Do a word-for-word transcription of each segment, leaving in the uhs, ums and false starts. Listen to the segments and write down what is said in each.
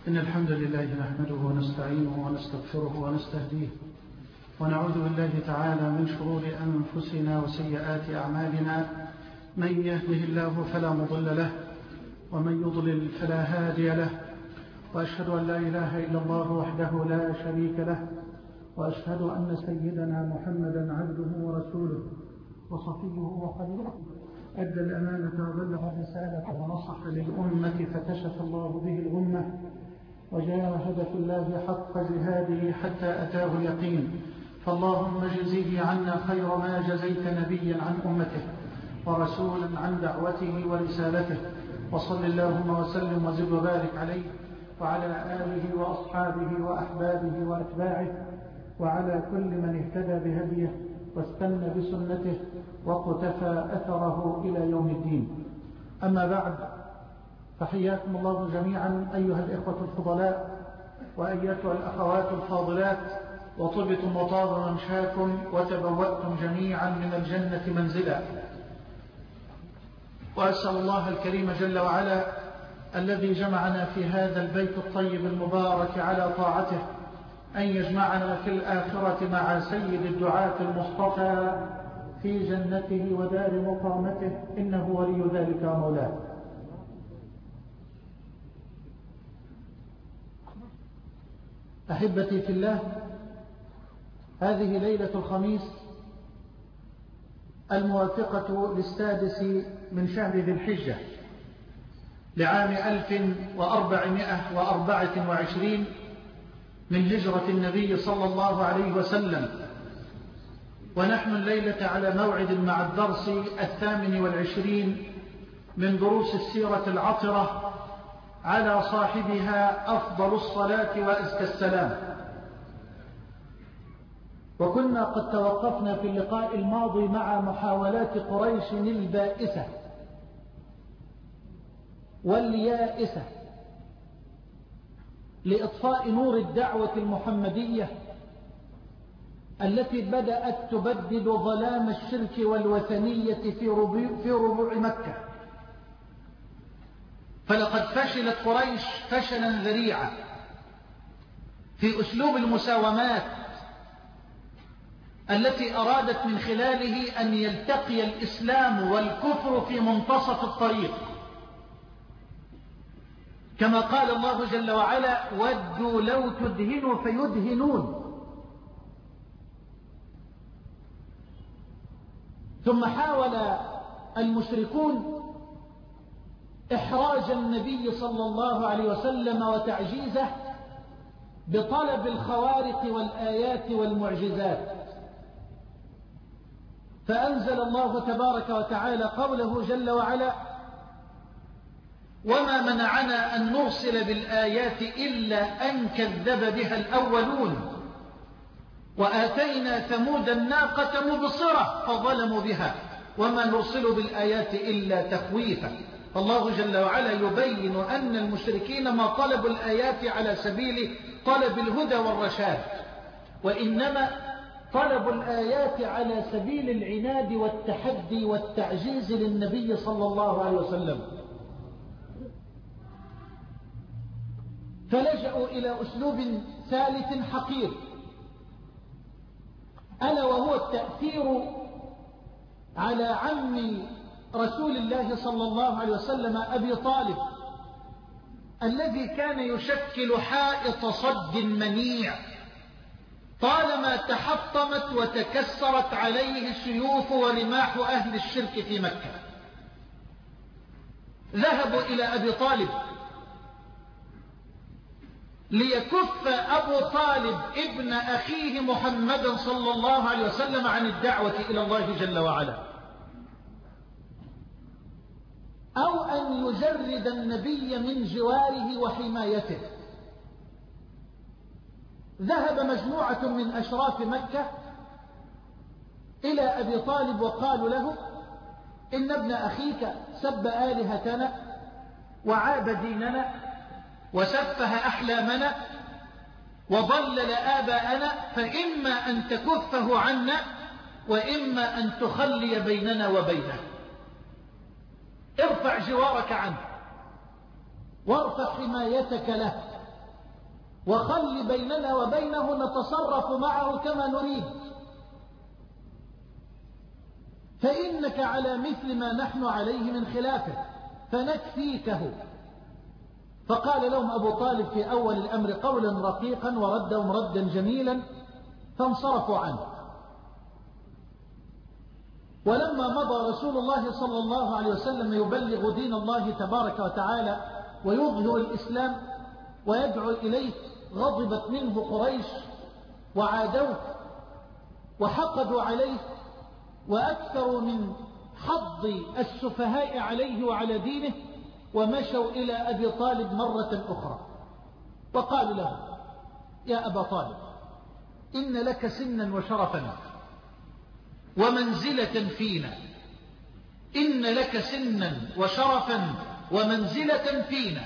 إن الحمد لله نحمده ونستعينه ونستغفره ونستهديه ونعوذ بالله تعالى من شرور أنفسنا وسيئات أعمالنا. من يهده الله فلا مضل له ومن يضلل فلا هادي له، وأشهد أن لا إله إلا الله وحده لا شريك له، وأشهد أن سيدنا محمدا عبده ورسوله وصفيه وخليله، أدى الأمانة وبلغ الرسالة ونصح للأمة فكشف الله به الغمة وجاهد في الله حق جهاده حتى أتاه اليقين. فاللهم اجزه عنا خير ما جزيت نبيا عن أمته ورسولا عن دعوته ورسالته، وصل اللهم وسلم وزد وبارك عليه وعلى آله وأصحابه وأحبابه وأتباعه وعلى كل من اهتدى بهديه واستنى بسنته وقتفى أثره إلى يوم الدين. أما بعد، فحياكم الله جميعا أيها الإخوة الفضلاء وأيتها الأخوات الفاضلات، وطبتم وطاب ممشاكم وتبوأتم جميعا من الجنة منزلا. وأسأل الله الكريم جل وعلا الذي جمعنا في هذا البيت الطيب المبارك على طاعته أن يجمعنا في الآخرة مع سيد الدعاة المصطفى في جنته ودار مقامته، إنه ولي ذلك ومولاه. أحبتي في الله، هذه ليلة الخميس الموافقة للسادس من شهر ذي الحجة لعام ألف وأربعمائة وأربعة وعشرين من هجرة النبي صلى الله عليه وسلم، ونحن الليلة على موعد مع الدرس الثامن والعشرين من دروس السيرة العطرة على صاحبها أفضل الصلاة وأزكى السلام. وكنا قد توقفنا في اللقاء الماضي مع محاولات قريش البائسة واليائسة لإطفاء نور الدعوة المحمدية التي بدأت تبدد ظلام الشرك والوثنية في ربوع, في ربوع مكة. فلقد فشلت قريش فشلا ذريعا في أسلوب المساومات التي أرادت من خلاله أن يلتقي الإسلام والكفر في منتصف الطريق، كما قال الله جل وعلا: ودوا لو تدهنوا فيدهنون. ثم حاول المشركون إحراج النبي صلى الله عليه وسلم وتعجيزه بطلب الخوارق والآيات والمعجزات، فأنزل الله تبارك وتعالى قوله جل وعلا: وما منعنا أن نرسل بالآيات إلا أن كذب بها الأولون وآتينا ثمود الناقة مبصرة فظلموا بها وما نرسل بالآيات إلا تخويفا. الله جل وعلا يبين أن المشركين ما طلبوا الآيات على سبيل طلب الهدى والرشاد، وإنما طلبوا الآيات على سبيل العناد والتحدي والتعجيز للنبي صلى الله عليه وسلم. فلجأوا إلى أسلوب ثالث حقير، ألا وهو التأثير على عم رسول الله صلى الله عليه وسلم أبي طالب، الذي كان يشكل حائط صد منيع طالما تحطمت وتكسرت عليه سيوف ورماح أهل الشرك في مكة. ذهبوا إلى أبي طالب ليكف أبو طالب ابن أخيه محمد صلى الله عليه وسلم عن الدعوة إلى الله جل وعلا، أو أن يجرد النبي من جواره وحمايته. ذهب مجموعة من أشراف مكة إلى أبي طالب وقالوا له: إن ابن أخيك سب آلهتنا وعاب ديننا وسفه أحلامنا وضلل آباءنا، فإما أن تكفه عنا وإما أن تخلي بيننا وبينه. ارفع جوارك عنه وارفع حمايتك له وخل بيننا وبينه نتصرف معه كما نريد، فإنك على مثل ما نحن عليه من خلافه فنكفيكه. فقال لهم أبو طالب في أول الأمر قولا رقيقا وردهم ردا جميلا، فانصرفوا عنه. ولما مضى رسول الله صلى الله عليه وسلم يبلغ دين الله تبارك وتعالى ويظهر الإسلام ويدعو إليه، غضبت منه قريش وعادوه وحقدوا عليه، وأكثروا من حض السفهاء عليه وعلى دينه، ومشوا إلى أبي طالب مرة أخرى وقالوا له: يا أبا طالب، إن لك سنا وشرفا ومنزلة فينا، إن لك سنا وشرفا ومنزلة فينا،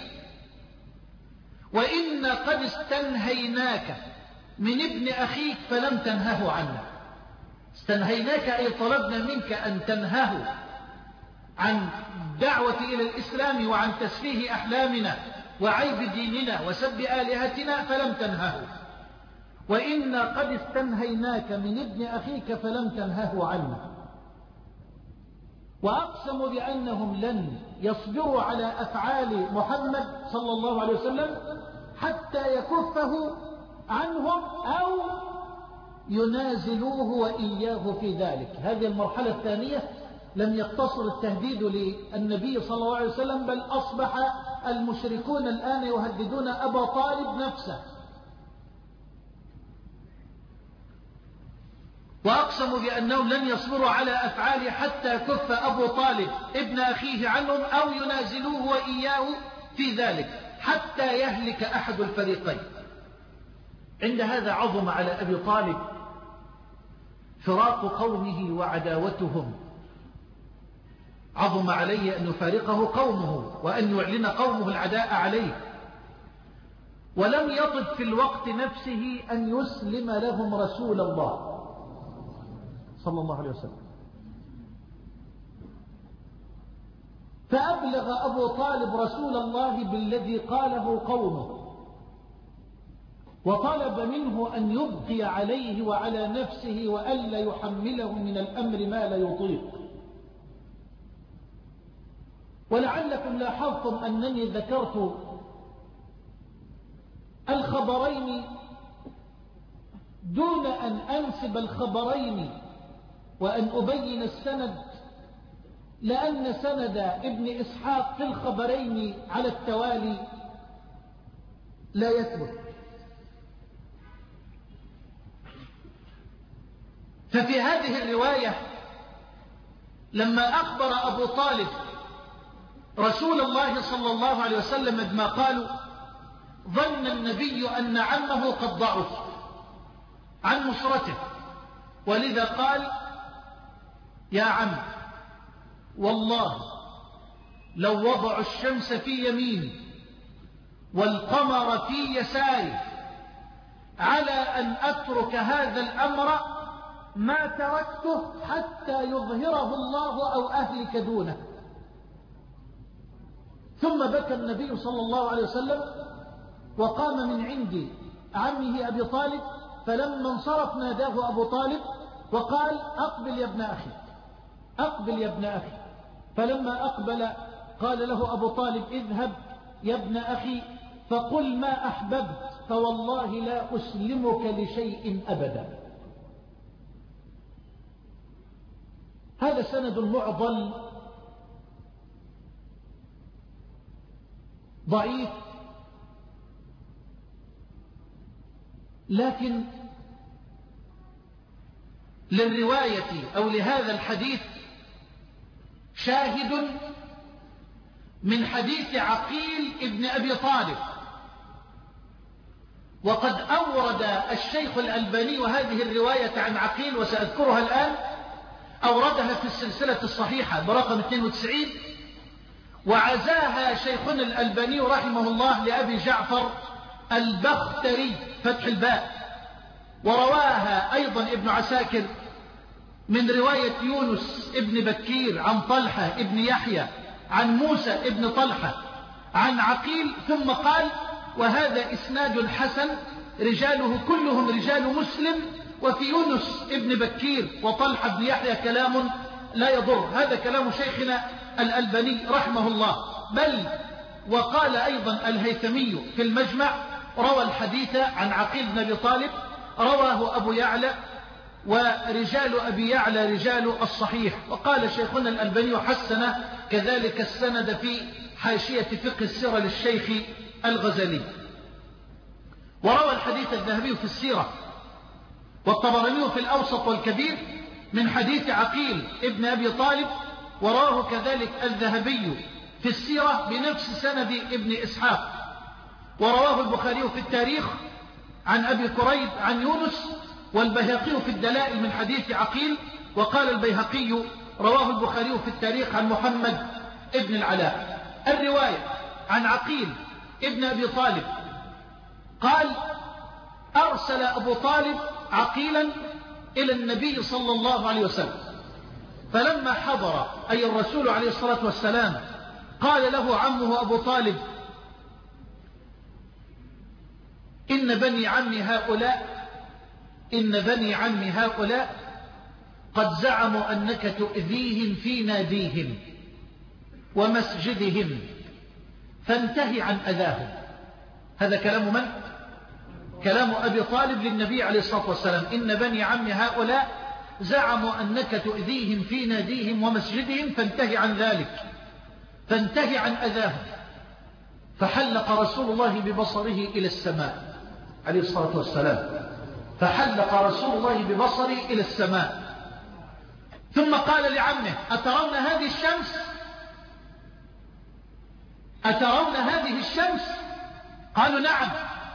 وإن قد استنهيناك من ابن أخيك فلم تنهه عنا. استنهيناك أي طلبنا منك أن تنهه عن الدعوة إلى الإسلام وعن تسفيه أحلامنا وعيب ديننا وسب آلهتنا فلم تنهه، وإنا قد استنهيناك من ابن أخيك فلم تنهه عنا. وأقسموا بأنهم لن يصبروا على أفعال محمد صلى الله عليه وسلم حتى يكفه عنهم أو ينازلوه وإياه في ذلك. هذه المرحلة الثانية لم يقتصر التهديد للنبي صلى الله عليه وسلم، بل أصبح المشركون الآن يهددون أبا طالب نفسه. وأقسموا بأنهم لن يصبروا على أفعاله حتى كف أبو طالب ابن أخيه عنهم أو ينازلوه وإياه في ذلك حتى يهلك أحد الفريقين. عند هذا عظم على أبي طالب فراق قومه وعداوتهم، عظم عليه أن يفارقه قومه وأن يعلن قومه العداء عليه، ولم يطب في الوقت نفسه أن يسلم لهم رسول الله صلى الله عليه وسلم. فأبلغ أبو طالب رسول الله بالذي قاله قومه، وطلب منه أن يبقي عليه وعلى نفسه وألا يحمله من الأمر ما لا يطيق. ولعلكم لاحظتم أنني ذكرت الخبرين دون أن أنسب الخبرين وأن أبين السند، لأن سند ابن إسحاق في الخبرين على التوالي لا يثبت. ففي هذه الرواية لما أخبر أبو طالب رسول الله صلى الله عليه وسلم بما قالوا، ظن النبي أن عمه قد ضعف عن نصرته، ولذا قال: يا عم، والله لو وضعوا الشمس في يميني والقمر في يساري على أن أترك هذا الأمر ما تركته حتى يظهره الله أو أهلك دونه. ثم بكى النبي صلى الله عليه وسلم وقام من عند عمه أبي طالب، فلما انصرف ناداه أبو طالب وقال: أقبل يا ابن أخي، أقبل يا ابن أخي. فلما أقبل قال له أبو طالب: اذهب يا ابن أخي فقل ما أحببت، فوالله لا أسلمك لشيء أبدا. هذا سند معضل ضعيف، لكن للرواية أو لهذا الحديث شاهد من حديث عقيل ابن أبي طالب. وقد أورد الشيخ الألباني وهذه الرواية عن عقيل، وسأذكرها الآن، أوردها في السلسلة الصحيحة برقم اثنين وتسعين، وعزاها شيخنا الألباني رحمه الله لأبي جعفر البختري فتح الباء، ورواها أيضا ابن عساكر من رواية يونس ابن بكير عن طلحة ابن يحيى عن موسى ابن طلحة عن عقيل، ثم قال: وهذا إسناد حسن رجاله كلهم رجال مسلم. وفي يونس ابن بكير وطلحة بن يحيى كلام لا يضر، هذا كلام شيخنا الألباني رحمه الله. بل وقال أيضا الهيثمي في المجمع روى الحديث عن عقيل بن أبي طالب رواه أبو يعلى، ورجال أبي يعلى رجال الصحيح. وقال شيخنا الألباني حسن كذلك السند في حاشية فقه السيرة للشيخ الغزالي. وروى الحديث الذهبي في السيرة والطبراني في الأوسط والكبير من حديث عقيل ابن أبي طالب، وراه كذلك الذهبي في السيرة بنفس سند ابن إسحاق. ورواه البخاري في التاريخ عن أبي كريب عن يونس، والبيهقي في الدلائل من حديث عقيل. وقال البيهقي رواه البخاري في التاريخ عن محمد ابن العلاء. الرواية عن عقيل ابن أبي طالب قال: أرسل أبو طالب عقيلا إلى النبي صلى الله عليه وسلم، فلما حضر أي الرسول عليه الصلاة والسلام قال له عمه أبو طالب: إن بني عم هؤلاء إن بني عم هؤلاء قد زعموا أنك تؤذيهم في ناديهم ومسجدهم، فانتهي عن أذاهم. هذا كلام من؟ كلام أبي طالب للنبي عليه الصلاة والسلام: إن بني عم هؤلاء زعموا أنك تؤذيهم في ناديهم ومسجدهم، فانتهي عن ذلك، فانتهي عن أذاهم. فحلق رسول الله ببصره إلى السماء عليه الصلاة والسلام، فحلق رسول الله ببصره إلى السماء، ثم قال لعمه: أترون هذه الشمس؟ أترون هذه الشمس؟ قالوا: نعم.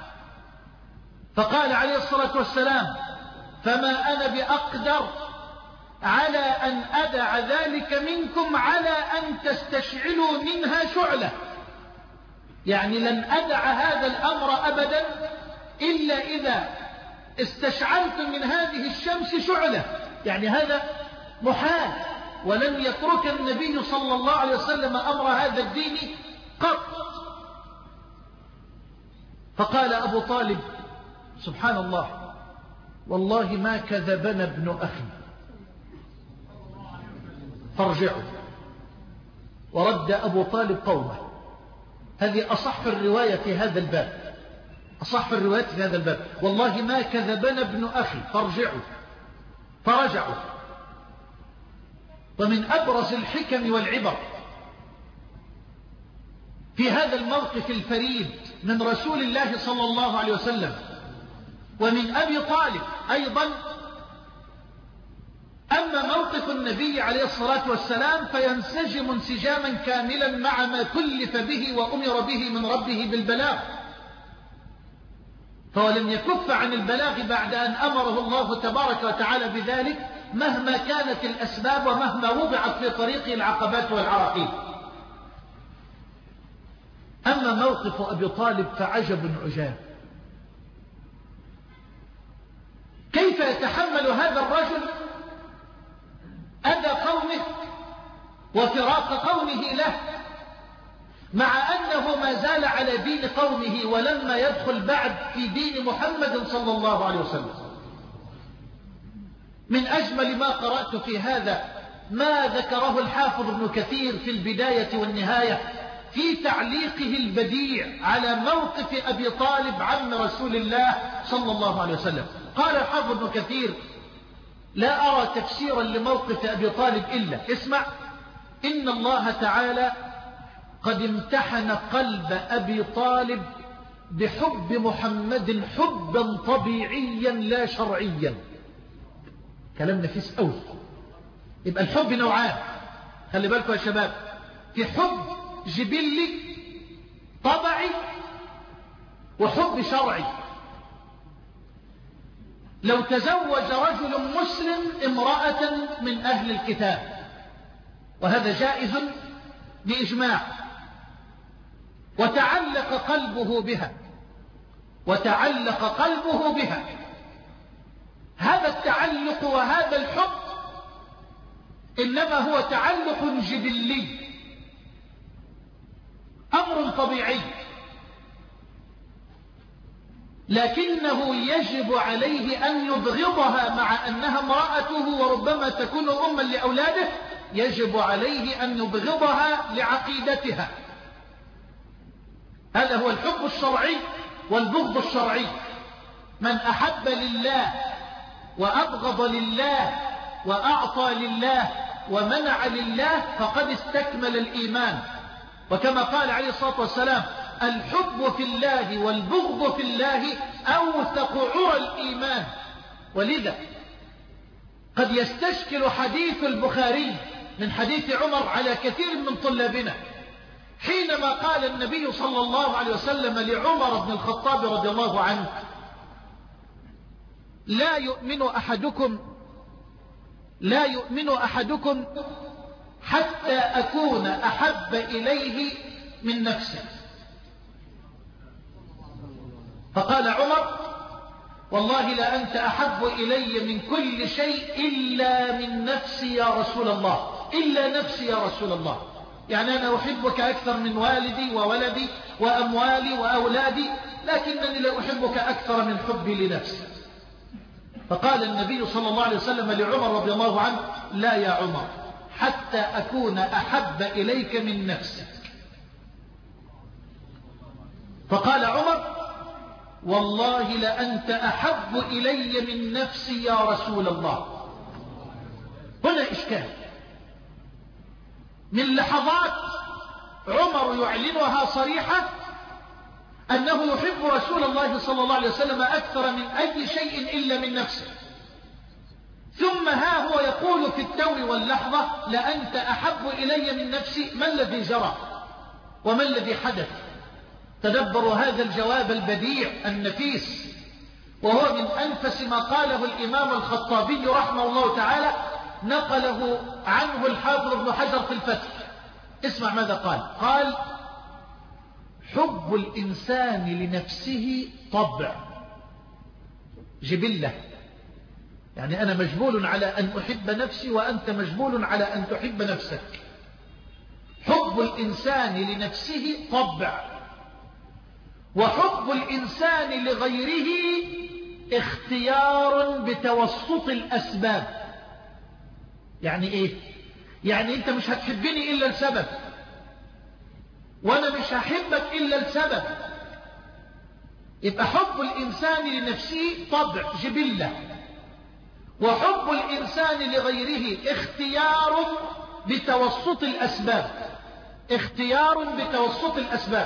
فقال عليه الصلاة والسلام: فما أنا بأقدر على أن أدع ذلك منكم على أن تستشعلوا منها شعلة، يعني لن أدع هذا الأمر أبدا إلا إذا استشعلتم من هذه الشمس شعلة، يعني هذا محال. ولن يترك النبي صلى الله عليه وسلم أمر هذا الدين قط. فقال أبو طالب: سبحان الله، والله ما كذبنا ابن أخي، فارجعوا. ورد أبو طالب قومه. هذه أصح الرواية في هذا الباب، أصح الروايات في هذا الباب: والله ما كذبنا ابن أخي، فارجعوا. فرجعوا. ومن أبرز الحكم والعبر في هذا الموقف الفريد من رسول الله صلى الله عليه وسلم ومن أبي طالب أيضا، أما موقف النبي عليه الصلاة والسلام فينسجم انسجاما كاملا مع ما كلف به وأمر به من ربه بالبلاغ، فولم يكف عن البلاغ بعد أن أمره الله تبارك وتعالى بذلك، مهما كانت الأسباب ومهما وضعت في طريقه العقبات والعراقيل. أما موقف أبي طالب فعجب عجاب. كيف يتحمل هذا الرجل أذى قومه وفراق قومه له، مع أنه ما زال على دين قومه ولما يدخل بعد في دين محمد صلى الله عليه وسلم. من أجمل ما قرأت في هذا ما ذكره الحافظ ابن كثير في البداية والنهاية في تعليقه البديع على موقف أبي طالب عم رسول الله صلى الله عليه وسلم. قال الحافظ ابن كثير: لا أرى تفسيرا لموقف أبي طالب إلا اسمع: إن الله تعالى قد امتحن قلب أبي طالب بحب محمد حبا طبيعيا لا شرعيا. كلام نفيس أوي. يبقى الحب نوعان، خلي بالكم يا شباب، في حب جبلي طبعي وحب شرعي. لو تزوج رجل مسلم امرأة من أهل الكتاب، وهذا جائز بإجماع، وتعلق قلبه بها وتعلق قلبه بها هذا التعلق وهذا الحب إنما هو تعلق جبلي، أمر طبيعي. لكنه يجب عليه أن يبغضها مع أنها امرأته وربما تكون أما لأولاده، يجب عليه أن يبغضها لعقيدتها. هذا هو الحب الشرعي والبغض الشرعي. من أحب لله وأبغض لله وأعطى لله ومنع لله فقد استكمل الإيمان. وكما قال عليه الصلاة والسلام: الحب في الله والبغض في الله أوثق عرى الإيمان. ولذا قد يستشكل حديث البخاري من حديث عمر على كثير من طلابنا، حينما قال النبي صلى الله عليه وسلم لعمر بن الخطاب رضي الله عنه: لا يؤمن أحدكم لا يؤمن أحدكم حتى أكون أحب إليه من نفسه. فقال عمر: والله لأنت أحب إلي من كل شيء إلا من نفسي يا رسول الله، إلا نفسي يا رسول الله. يعني أنا أحبك أكثر من والدي وولدي وأموالي وأولادي، لكنني لا أحبك أكثر من حبي لنفسي. فقال النبي صلى الله عليه وسلم لعمر رضي الله عنه: لا يا عمر، حتى أكون أحب إليك من نفسك. فقال عمر: والله لأنت أحب إلي من نفسي يا رسول الله. هنا إشكال. من لحظات عمر يعلنها صريحة أنه يحب رسول الله صلى الله عليه وسلم أكثر من أي شيء إلا من نفسه، ثم ها هو يقول في التو واللحظة: لأنت أحب إلي من نفسي. ما الذي جرى وما الذي حدث؟ تدبروا هذا الجواب البديع النفيس، وهو من أنفس ما قاله الإمام الخطابي رحمه الله تعالى، نقله عنه الحافظ ابن حجر في الفتح. اسمع ماذا قال. قال: حب الإنسان لنفسه طبع، جبلة. يعني أنا مجبول على أن أحب نفسي وأنت مجبول على أن تحب نفسك. حب الإنسان لنفسه طبع، وحب الإنسان لغيره اختيار بتوسط الأسباب. يعني إيه؟ يعني أنت مش هتحبني إلا لسبب، وأنا مش هحبك إلا لسبب. يبقى حب الإنسان لنفسه طبع، جبلة، وحب الإنسان لغيره اختيار بتوسط الأسباب. اختيار بتوسط الأسباب.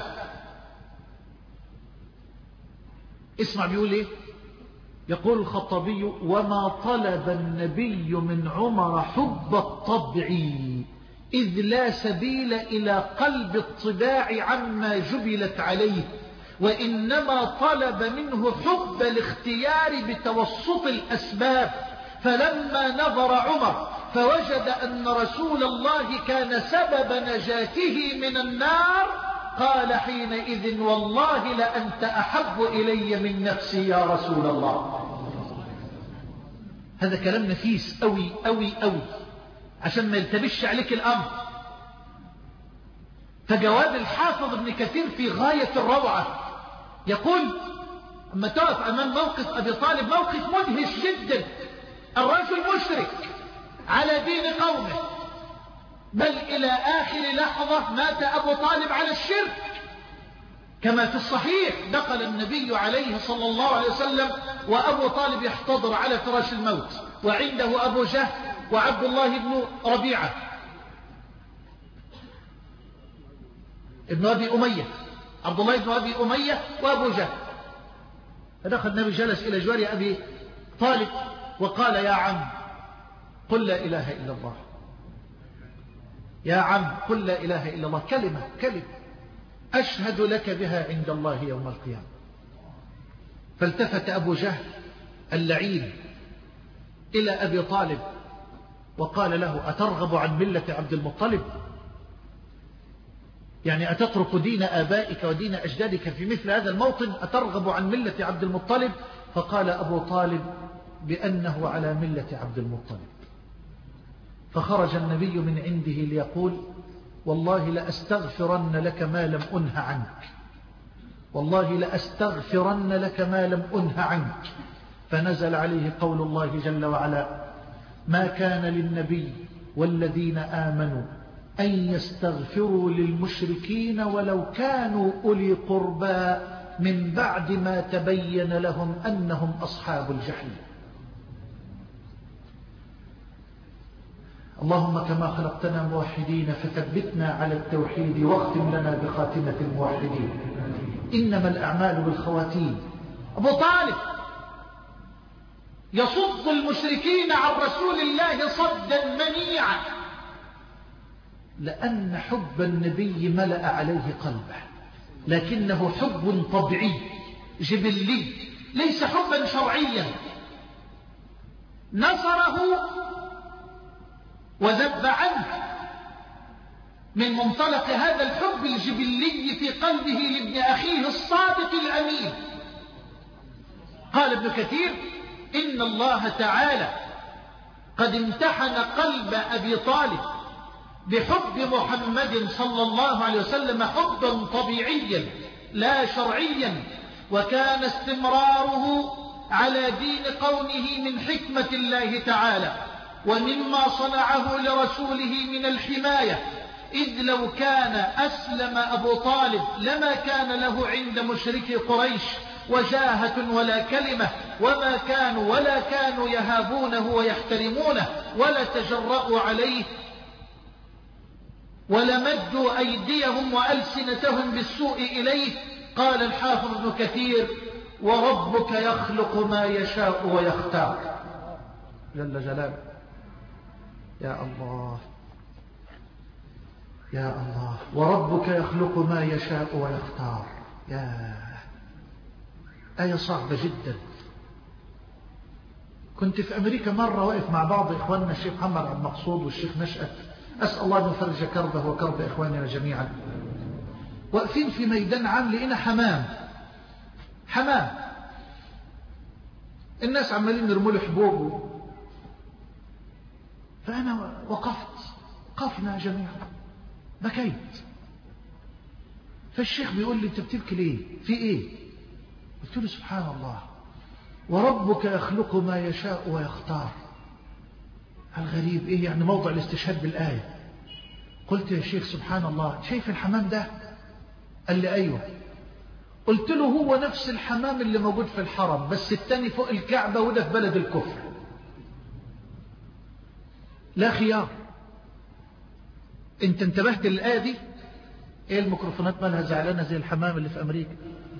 اسمع بيقول ايه. يقول الخطابي: وما طلب النبي من عمر حب الطبع، إذ لا سبيل إلى قلب الطباع عما جبلت عليه، وإنما طلب منه حب الاختيار بتوسط الأسباب. فلما نظر عمر فوجد أن رسول الله كان سبب نجاته من النار، قال حينئذ: والله لأنت أحب إلي من نفسي يا رسول الله. هذا كلام نفيس أوي أوي أوي عشان ما يلتبش عليك الأمر. فجواب الحافظ ابن كثير في غاية الروعة. يقول: أما تقف أمام موقف أبي طالب موقف مدهش جدا، الرجل مشرك على دين قومه، بل إلى آخر لحظة مات أبو طالب على الشرك، كما في الصحيح نقل النبي عليه صلى الله عليه وسلم وأبو طالب يحتضر على فراش الموت، وعنده أبو جهل وعبد الله بن ربيعة ابن أبي أمية، عبد الله بن أبي أمية وأبو جهل. فدخل النبي جلس إلى جوار أبي طالب وقال: يا عم قل لا إله إلا الله، يا عم قل لا إله إلا الله، كلمة كلمة أشهد لك بها عند الله يوم القيامة. فالتفت أبو جهل اللعين إلى أبي طالب وقال له: أترغب عن ملة عبد المطلب؟ يعني أتترك دين آبائك ودين أجدادك في مثل هذا الموطن؟ أترغب عن ملة عبد المطلب؟ فقال أبو طالب بأنه على ملة عبد المطلب. فخرج النبي من عنده ليقول: والله لأستغفرن لك ما لم أنه عنك. والله لأستغفرن لك ما لم أنه عنك. فنزل عليه قول الله جل وعلا: ما كان للنبي والذين آمنوا أن يستغفروا للمشركين ولو كانوا أولي قربى من بعد ما تبين لهم أنهم أصحاب الجحيم. اللهم كما خلقتنا موحدين فثبتنا على التوحيد واختم لنا بخاتمة الموحدين. إنما الأعمال بالخواتيم. أبو طالب يصد المشركين عن رسول الله صدا منيعا، لأن حب النبي ملأ عليه قلبه، لكنه حب طبيعي جبلي ليس حبا شرعيا. نصره وذب عنه من منطلق هذا الحب الجبلي في قلبه لابن أخيه الصادق الأمين. قال ابن كثير: إن الله تعالى قد امتحن قلب أبي طالب بحب محمد صلى الله عليه وسلم حبا طبيعيا لا شرعيا، وكان استمراره على دين قومه من حكمة الله تعالى ومما صنعه لرسوله من الحماية، إذ لو كان أسلم أبو طالب لما كان له عند مشركي قريش وجاهة ولا كلمة، وما كانوا ولا كانوا يهابونه ويحترمونه ولا تجرؤوا عليه ولمدوا أيديهم وألسنتهم بالسوء إليه. قال الحافظ ابن كثير: وربك يخلق ما يشاء ويختار. جل جلاله. يا الله يا الله. وربك يخلق ما يشاء ويختار. يا آية صعبة جدا. كنت في أمريكا مرة واقف مع بعض إخواننا الشيخ محمد عبد المقصود والشيخ نشأت، أسأل الله أن يفرج كربه وكرب إخواننا جميعا. واقفين في ميدان عام لقينا حمام حمام الناس عمالين يرموا له حبوب، فأنا وقفت قفنا جميعا بكيت. فالشيخ بيقول لي: أنت بتبكي ليه؟ في إيه؟ قلت له: سبحان الله، وربك يخلق ما يشاء ويختار. الغريب إيه يعني موضع الاستشهاد بالآية؟ قلت: يا شيخ سبحان الله، شايف الحمام ده؟ قال لي: أيوه. قلت له: هو نفس الحمام اللي موجود في الحرم، بس التاني فوق الكعبة وده في بلد الكفر، لا خيار. انت انتبهت للآية دي؟ ايه الميكروفونات مالها زعلانة زي الحمام اللي في أمريكا؟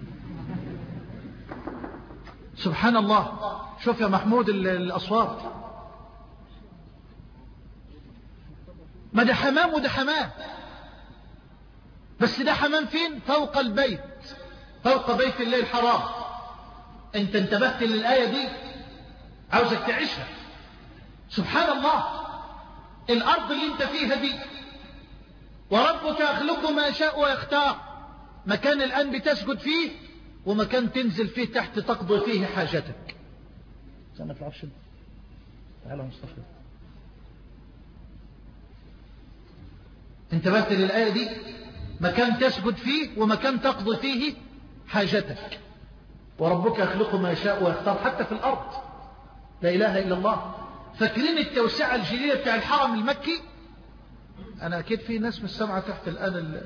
سبحان الله. شوف يا محمود الأصوات، ما ده حمام وده حمام، بس ده حمام فين؟ فوق البيت، فوق بيت الله الحرام. انت انتبهت للآية دي؟ عاوزك تعيشها. سبحان الله، الأرض اللي انت فيها دي، وربك يخلق ما يشاء ويختار. مكان الآن بتسجد فيه ومكان تنزل فيه تحت تقضي فيه حاجتك. سنة في العرش. تعالى مصطفى. انتبهت للآية دي؟ مكان تسجد فيه ومكان تقضي فيه حاجتك. وربك يخلق ما يشاء ويختار حتى في الأرض. لا إله إلا الله. فاكرين التوسعة الجديدة بتاع الحرم المكي؟ أنا أكيد في ناس مش سامعة تحت الآن ال...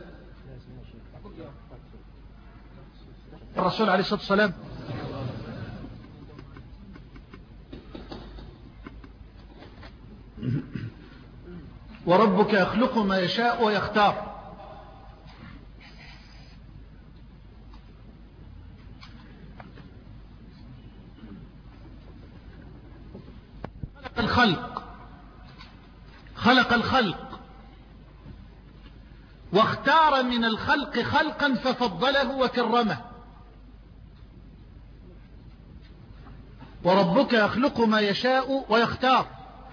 الرسول عليه الصلاة والسلام وربك يخلق ما يشاء ويختار. خلق الخلق خلق الخلق واختار من الخلق خلقا ففضله وكرمه. وربك يخلق ما يشاء ويختار.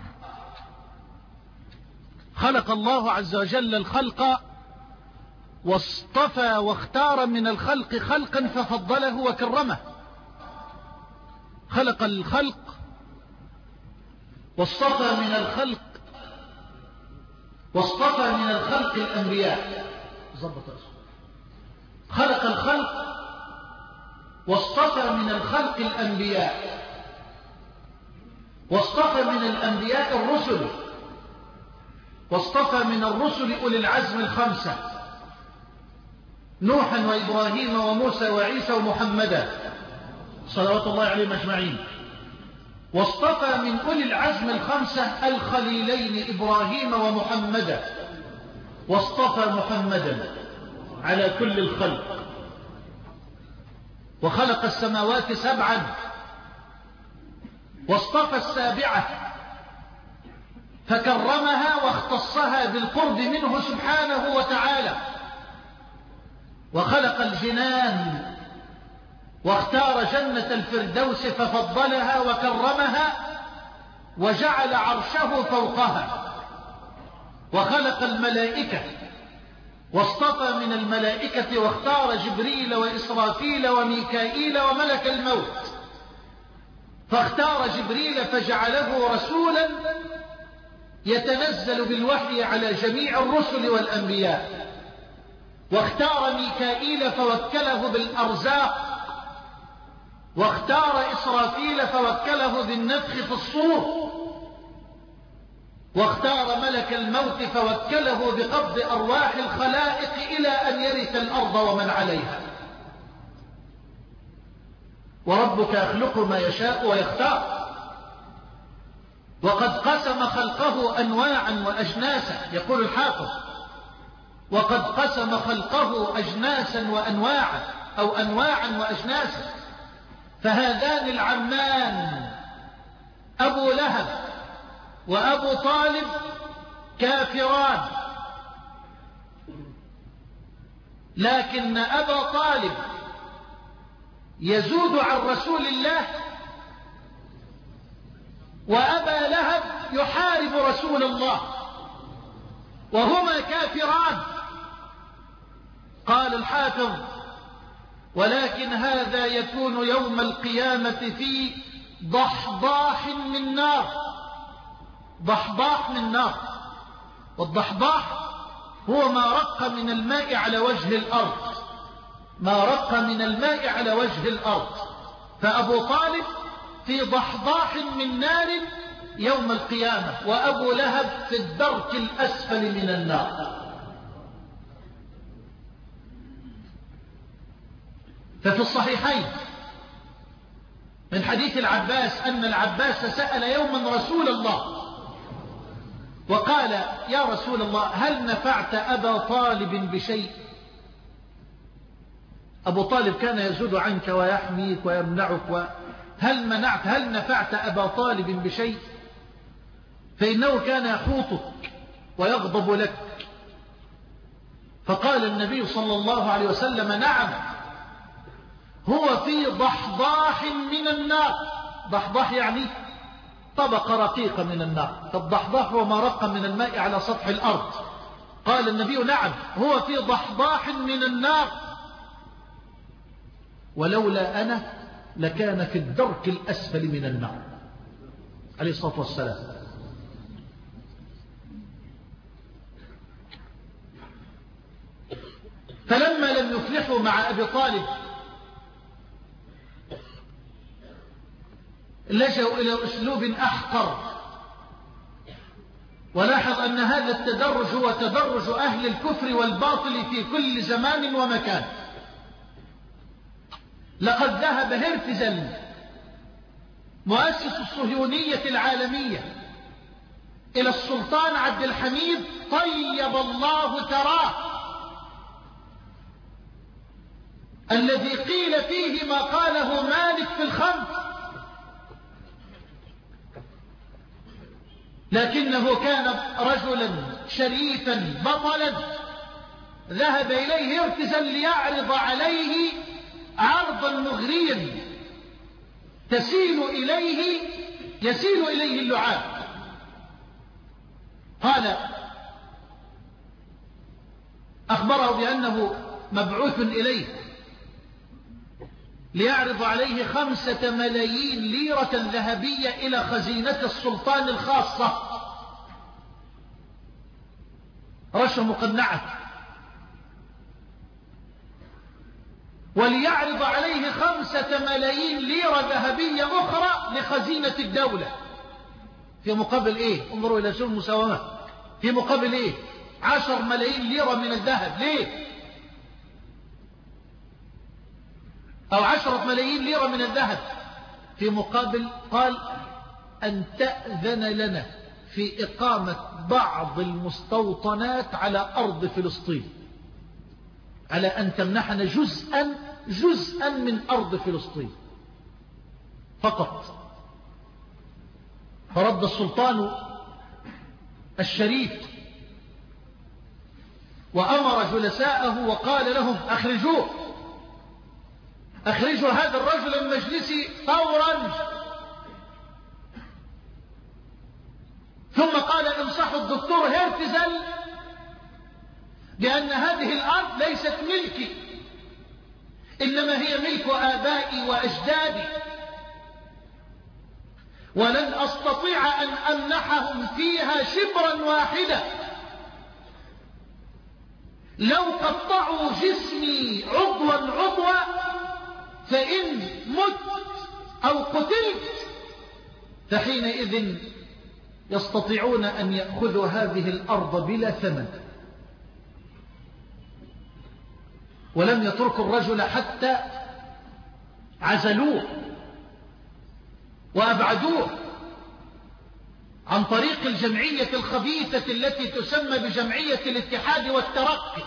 خلق الله عز وجل الخلق واصطفى واختار من الخلق خلقا ففضله وكرمه. خلق الخلق واصطفى من الخلق واصطفى من الخلق الأنبياء. ضبط رسول. خلق الخلق واصطفى من الخلق الأنبياء، واصطفى من الأنبياء الرسل، واصطفى من الرسل أولي العزم الخمسة: نوحا وإبراهيم وموسى وعيسى ومحمدا صلوات الله عليهم أجمعين. واصطفى من أولي العزم الخمسة الخليلين إبراهيم ومحمدا، واصطفى محمدا على كل الخلق. وخلق السماوات سبعا، واصطفى السابعة فكرمها واختصها بالقرب منه سبحانه وتعالى. وخلق الجنان واختار جنة الفردوس ففضلها وكرمها وجعل عرشه فوقها. وخلق الملائكة واصطفى من الملائكة واختار جبريل وإسرافيل وميكائيل وملك الموت، فاختار جبريل فجعله رسولا يتنزل بالوحي على جميع الرسل والأنبياء. واختار ميكائيل فوكله بالأرزاق، واختار إسرافيل فوكله بالنفخ في الصور، واختار ملك الموت فوكله بقبض أرواح الخلائق إلى أن يرث الأرض ومن عليها. وربك يخلق ما يشاء ويختار. وقد قسم خلقه أنواعا وأجناسا، يقول الحافظ: وقد قسم خلقه أجناسا وأنواعا أو أنواعا وأجناسا. فهذان العمان أبو لهب وأبو طالب كافران، لكن أبا طالب يزود عن رسول الله، وأبا لهب يحارب رسول الله، وهما كافران. قال الحافظ: ولكن هذا يكون يوم القيامة في ضحضاح من نار. ضحضاح من نار، والضحضاح هو ما رق من الماء على وجه الأرض، ما رق من الماء على وجه الأرض. فأبو طالب في ضحضاح من نار يوم القيامة، وأبو لهب في الدرك الأسفل من النار. ففي الصحيحين من حديث العباس أن العباس سأل يوما رسول الله وقال: يا رسول الله، هل نفعت أبا طالب بشيء؟ أبو طالب كان يزود عنك ويحميك ويمنعك، هل منعت هل نفعت أبا طالب بشيء؟ فإنه كان يحوطك ويغضب لك. فقال النبي صلى الله عليه وسلم: نعم، هو في ضحضاح من النار. ضحضاح يعني طبقة رقيقة من النار، فالضحضاح هو ما رق من الماء على سطح الأرض. قال النبي: نعم، هو في ضحضاح من النار، ولولا أنا لكان في الدرك الأسفل من النار، عليه الصلاة والسلام. فلما لم يفلحوا مع أبي طالب لجأوا إلى أسلوب أحقر. ولاحظ أن هذا التدرج هو تدرج أهل الكفر والباطل في كل زمان ومكان. لقد ذهب هرتزل مؤسس الصهيونية العالمية إلى السلطان عبد الحميد طيب الله ثراه، الذي قيل فيه ما قاله مالك في الخمر، لكنه كان رجلا شريفا بطلا. ذهب إليه هرتزل ليعرض عليه عرضا مغريا تسيل إليه يسيل إليه اللعاب. قال أخبره بأنه مبعوث إليه ليعرض عليه خمسة ملايين ليرة ذهبية إلى خزينة السلطان الخاصة، رشوة مقنعة. وليعرض عليه خمسة ملايين ليرة ذهبية أخرى لخزينة الدولة. في مقابل إيه؟ انظروا إلى سوء المساومة. في مقابل إيه؟ عشر ملايين ليرة من الذهب. ليه؟ أو عشرة ملايين ليرة من الذهب في مقابل قال أن تأذن لنا في إقامة بعض المستوطنات على أرض فلسطين، على أن تمنحنا جزءا جزءا من أرض فلسطين فقط. فرد السلطان الشريف وأمر جلساءه وقال لهم أخرجوه أخرجوا هذا الرجل من مجلسي فورا. ثم قال انصحوا الدكتور هرتزل بأن هذه الأرض ليست ملكي، إنما هي ملك آبائي وأجدادي، ولن أستطيع أن أمنحهم فيها شبرا واحدا. لو قطعوا جسمي عضوا عضوا فإن مت أو قتلت فحينئذ يستطيعون أن يأخذوا هذه الأرض بلا ثمن. ولم يتركوا الرجل حتى عزلوه وأبعدوه عن طريق الجمعية الخبيثة التي تسمى بجمعية الاتحاد والترقي،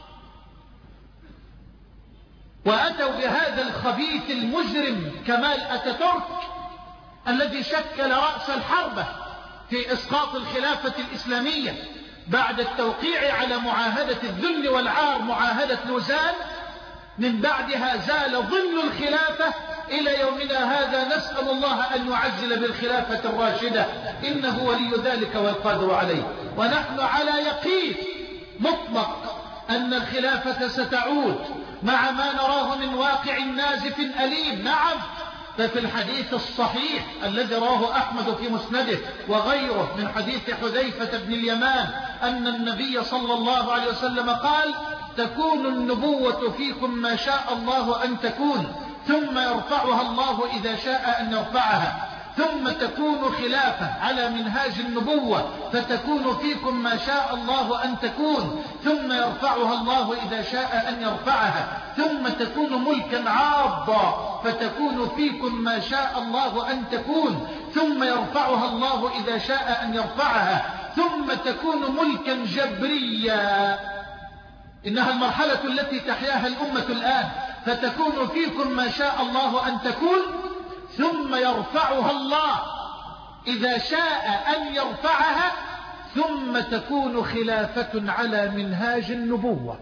وأتوا بهذا الخبيث المجرم كمال أتاتورك الذي شكل رأس الحربة في إسقاط الخلافة الإسلامية بعد التوقيع على معاهدة الذل والعار، معاهدة لوزان. من بعدها زال ظل الخلافة إلى يومنا هذا. نسأل الله أن يعجل بالخلافة الراشدة، إنه ولي ذلك والقادر عليه. ونحن على يقين مطلق أن الخلافة ستعود مع ما نراه من واقع نازف أليم. نعم، ففي الحديث الصحيح الذي رواه أحمد في مسنده وغيره من حديث حذيفة بن اليمان أن النبي صلى الله عليه وسلم قال: تكون النبوة فيكم ما شاء الله أن تكون، ثم يرفعها الله إذا شاء أن يرفعها، ثم تكون خلافة على منهاج النبوة فتكون فيكم ما شاء الله أن تكون، ثم يرفعها الله إذا شاء أن يرفعها، ثم تكون ملكا عاضا فتكون فيكم ما شاء الله أن تكون، ثم يرفعها الله إذا شاء أن يرفعها، ثم تكون ملكا جبريا. إنها المرحلة التي تحياها الأمة الآن. فتكون فيكم ما شاء الله أن تكون، ثم يرفعها الله إذا شاء أن يرفعها، ثم تكون خلافة على منهاج النبوة.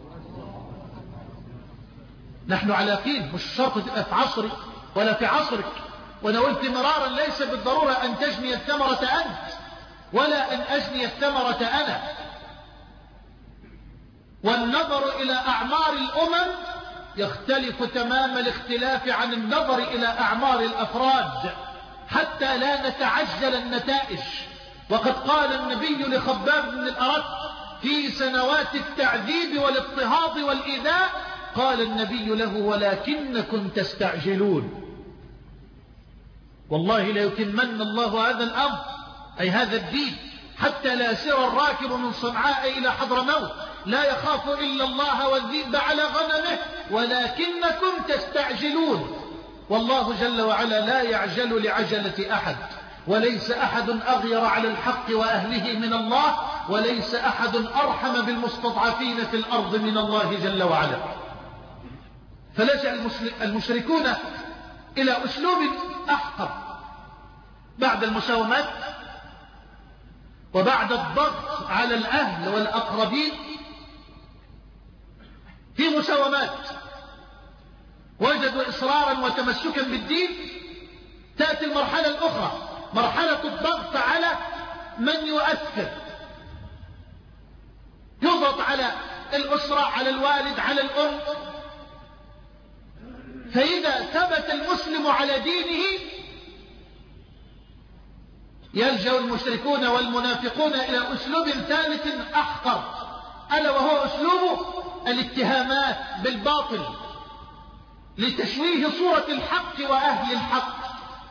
نحن على يقين، مش شرط تبقى في عصري ولا في عصرك. وأنا قلت مرارا ليس بالضرورة أن تجني الثمرة أنت ولا أن أجني الثمرة أنا. والنظر إلى أعمار الأمم يختلف تمام الاختلاف عن النظر إلى أعمار الأفراد حتى لا نتعجل النتائج. وقد قال النبي لخباب بن الأرت في سنوات التعذيب والاضطهاد والإيذاء، قال النبي له: ولكنكم تستعجلون. والله ليتمن الله هذا الأمر، أي هذا الدين، حتى لا يسير الراكب من صنعاء إلى حضرموت لا يخاف إلا الله والذئب على غنمه، ولكنكم تستعجلون. والله جل وعلا لا يعجل لعجلة أحد، وليس أحد أغير على الحق وأهله من الله، وليس أحد أرحم بالمستضعفين في الأرض من الله جل وعلا. فلجأ المشركون إلى أسلوب أحقر بعد المساومات وبعد الضغط على الأهل والأقربين في مساومات، وجدوا إصرارا وتمسكا بالدين. تأتي المرحلة الأخرى، مرحلة الضغط على من يؤثر، يضغط على الأسرة، على الوالد، على الأم. فإذا ثبت المسلم على دينه يلجأ المشركون والمنافقون إلى أسلوب ثالث أحقر، ألا وهو أسلوب الاتهامات بالباطل لتشويه صورة الحق وأهل الحق.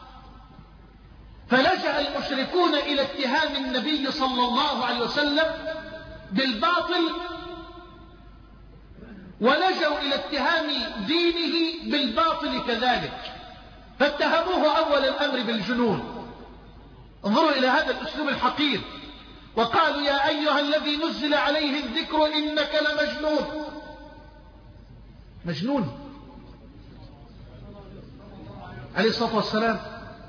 فلجأ المشركون إلى اتهام النبي صلى الله عليه وسلم بالباطل، ولجأوا إلى اتهام دينه بالباطل كذلك، فاتهموه أول الأمر بالجنون. انظروا إلى هذا الأسلوب الحقير. وقالوا يا أيها الذي نزل عليه الذكر إنك لمجنون. مجنون عليه الصلاة والسلام.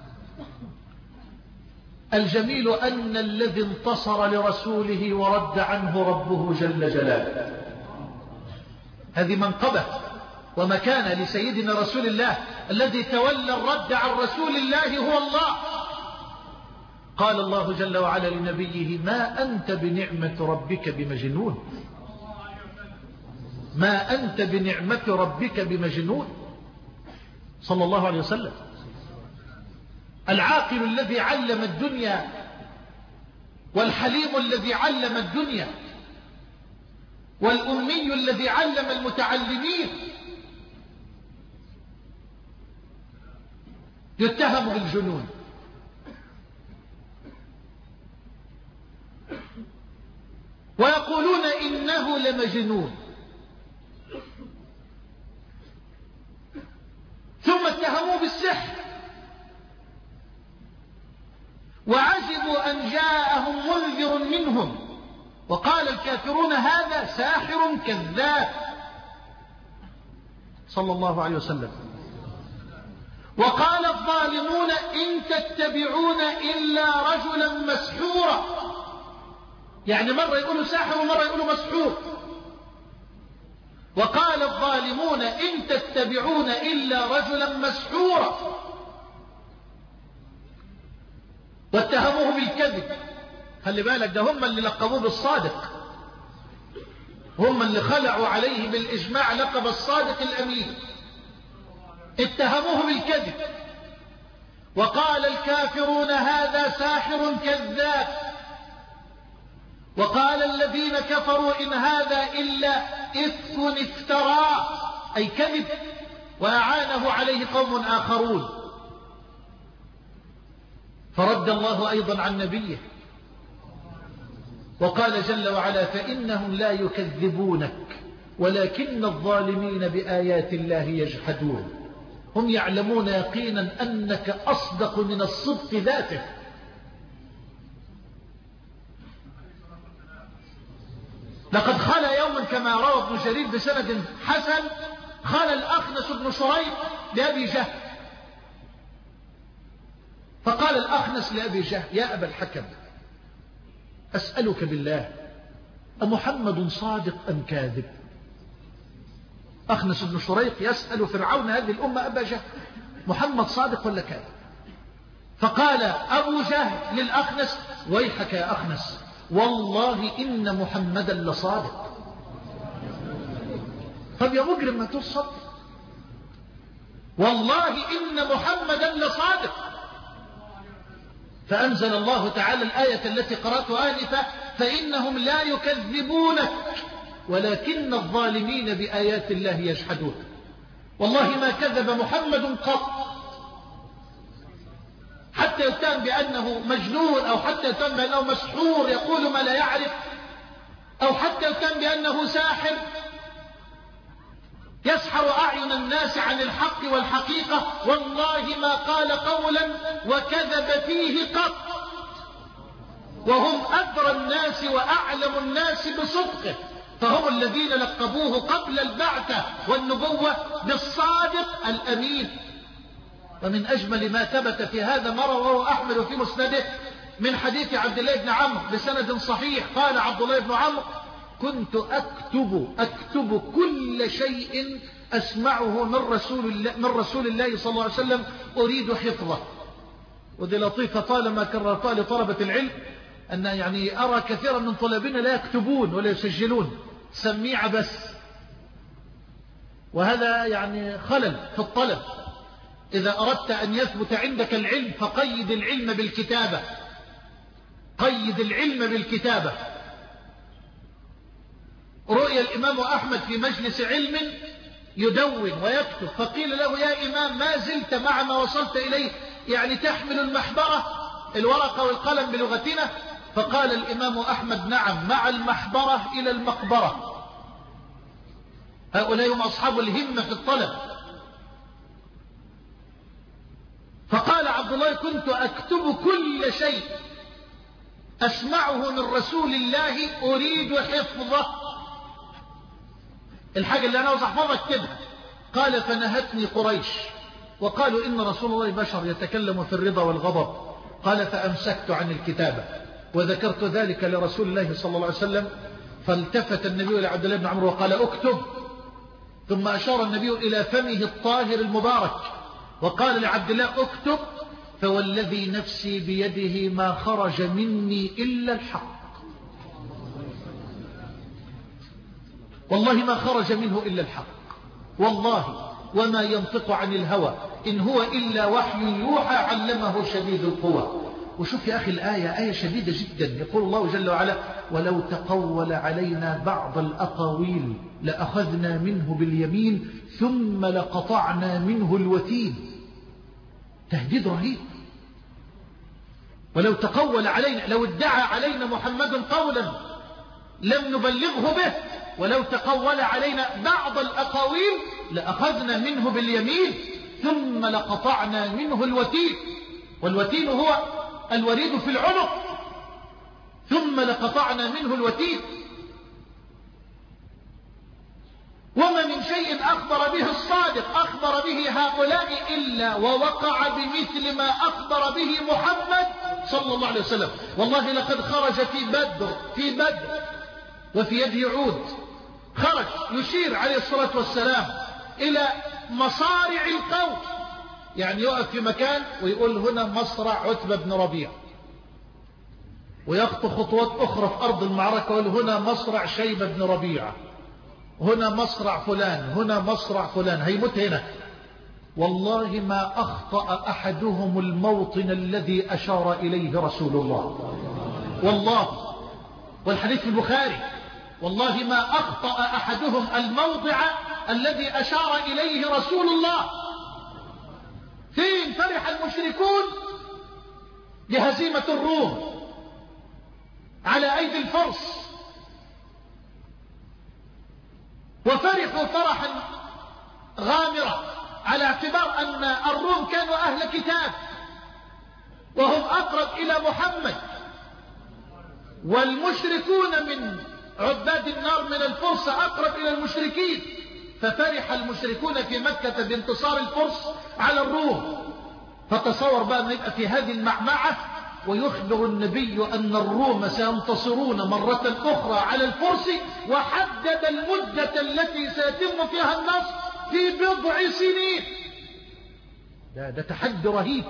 الجميل أن الذي انتصر لرسوله ورد عنه ربه جل جلاله، هذه منقبة ومكانة لسيدنا رسول الله. الذي تولى الرد عن رسول الله هو الله. قال الله جل وعلا لنبيه ما أنت بنعمة ربك بمجنون، ما أنت بنعمة ربك بمجنون، صلى الله عليه وسلم. العاقل الذي علم الدنيا، والحليم الذي علم الدنيا، والأمي الذي علم المتعلمين، يتهم بالجنون. ويقولون إنه لمجنون. ثم اتهموه بالسحر، وعجبوا أن جاءهم منذر منهم، وقال الكافرون هذا ساحر كذاب، صلى الله عليه وسلم. وقال الظالمون إن تتبعون إلا رجلا مسحورا، يعني مرة يقولوا ساحر ومرة يقولوا مسحور. وقال الظالمون إن تتبعون إلا رجلا مسحورا، واتهموه بالكذب. خلي بالك، ده هم اللي لقبوه بالصادق، هم اللي خلعوا عليه بالإجماع لقب الصادق الأمين. اتهموه بالكذب، وقال الكافرون هذا ساحر كذاب. وقال الذين كفروا إن هذا إلا إفك افتراه، أي كذب، وأعانه عليه قوم آخرون. فرد الله أيضا عن نبيه وقال جل وعلا فإنهم لا يكذبونك ولكن الظالمين بآيات الله يجحدون. هم يعلمون يقينا أنك أصدق من الصدق ذاته. لقد خلى يوما كما روى ابن جرير بسند حسن، خلى الأخنس بن شريح لأبي جهل، فقال الأخنس لأبي جهل يا أبا الحكم أسألك بالله أمحمد صادق أم كاذب؟ أخنس بن شريح يسأل فرعون هذه الأمة أبا جهل محمد صادق ولا كاذب؟ فقال أبو جهل للأخنس ويحك يا أخنس والله إن محمدا لصادق. طب يا مجرم ما تصدق، والله إن محمدا لصادق. فأنزل الله تعالى الآية التي قرأتها آنفا فإنهم لا يكذبونك ولكن الظالمين بآيات الله يجحدون. والله ما كذب محمد قط، حتى يتهم بأنه مجنون، أو حتى يتهم بأنه مسحور يقول ما لا يعرف، أو حتى يتهم بأنه ساحر يسحر أعين الناس عن الحق والحقيقة. والله ما قال قولا وكذب فيه قط، وهم أدرى الناس وأعلم الناس بصدقه، فهم الذين لقبوه قبل البعثة والنبوة بالصادق الأمين. ومن أجمل ما ثبت في هذا مرة وهو أحمد في مسنده من حديث عبد الله بن عمرو بسند صحيح، قال عبد الله بن عمرو كنت أكتب أكتب كل شيء أسمعه من رسول الله من رسول الله صلى الله عليه وسلم أريد حفظه. ودي لطيفة طالما كررتها لطلبة العلم أن يعني أرى كثيرا من طلابنا لا يكتبون ولا يسجلون، سميع بس، وهذا يعني خلل في الطلب. إذا أردت أن يثبت عندك العلم فقيد العلم بالكتابة، قيد العلم بالكتابة. رؤيا الإمام أحمد في مجلس علم يدون ويكتب، فقيل له يا إمام ما زلت مع ما وصلت إليه، يعني تحمل المحبرة الورقة والقلم بلغتنا؟ فقال الإمام أحمد نعم، مع المحبرة إلى المقبرة. هؤلاء هم أصحاب الهمة في الطلب. فقال عبد الله كنت أكتب كل شيء أسمعه من رسول الله أريد حفظه، الحاجة اللي أنا عاوز أحفظها اكتبها. قال فنهتني قريش وقالوا إن رسول الله بشر يتكلم في الرضا والغضب. قال فأمسكت عن الكتابة وذكرت ذلك لرسول الله صلى الله عليه وسلم، فالتفت النبي لعبد الله بن عمرو وقال اكتب، ثم أشار النبي إلى فمه الطاهر المبارك وقال لعبد الله اكتب، فوالذي نفسي بيده ما خرج مني إلا الحق، والله ما خرج منه إلا الحق، والله وما ينطق عن الهوى إن هو إلا وحي يوحى علمه شديد القوى. وشوف يا أخي الآية آية شديدة جدا. يقول الله جل وعلا ولو تقول علينا بعض الأقاويل لأخذنا منه باليمين ثم لقطعنا منه الوتين. تهديد رهيب. ولو تقول علينا، لو ادعى علينا محمد قولا لم نبلغه به، ولو تقول علينا بعض الأقاويل لأخذنا منه باليمين ثم لقطعنا منه الوتين. والوتين هو الوريد في العنق. ثم لقطعنا منه الوتين. وما من شيء أخبر به الصادق أخبر به هؤلاء إلا ووقع بمثل ما أخبر به محمد صلى الله عليه وسلم. والله لقد خرج في بدر في بدر وفي يده عود، خرج يشير عليه الصلاة والسلام إلى مصارع القوم، يعني يقف في مكان ويقول هنا مصرع عتبة بن ربيعة، ويخطو خطوات أخرى في أرض المعركة ويقول هنا مصرع شيبة بن ربيعة، هنا مصرع فلان، هنا مصرع فلان، هيموت هنا. والله ما أخطأ أحدهم الموطن الذي أشار إليه رسول الله، والله، والحديث في البخاري، والله ما أخطأ أحدهم الموضع الذي أشار إليه رسول الله. فين فرح المشركون بهزيمة الروم على أيدي الفرس، وفرحوا فرحا غامرا على اعتبار أن الروم كانوا أهل كتاب وهم أقرب إلى محمد، والمشركون من عباد النار من الفرس أقرب إلى المشركين. ففرح المشركون في مكة بانتصار الفرس على الروم. فتصور بقى أن يبقى في هذه المعمعة ويخبر النبي أن الروم سينتصرون مرة أخرى على الفرس، وحدد المدة التي سيتم فيها النصر في بضع سنين. ده, ده تحدي رهيب.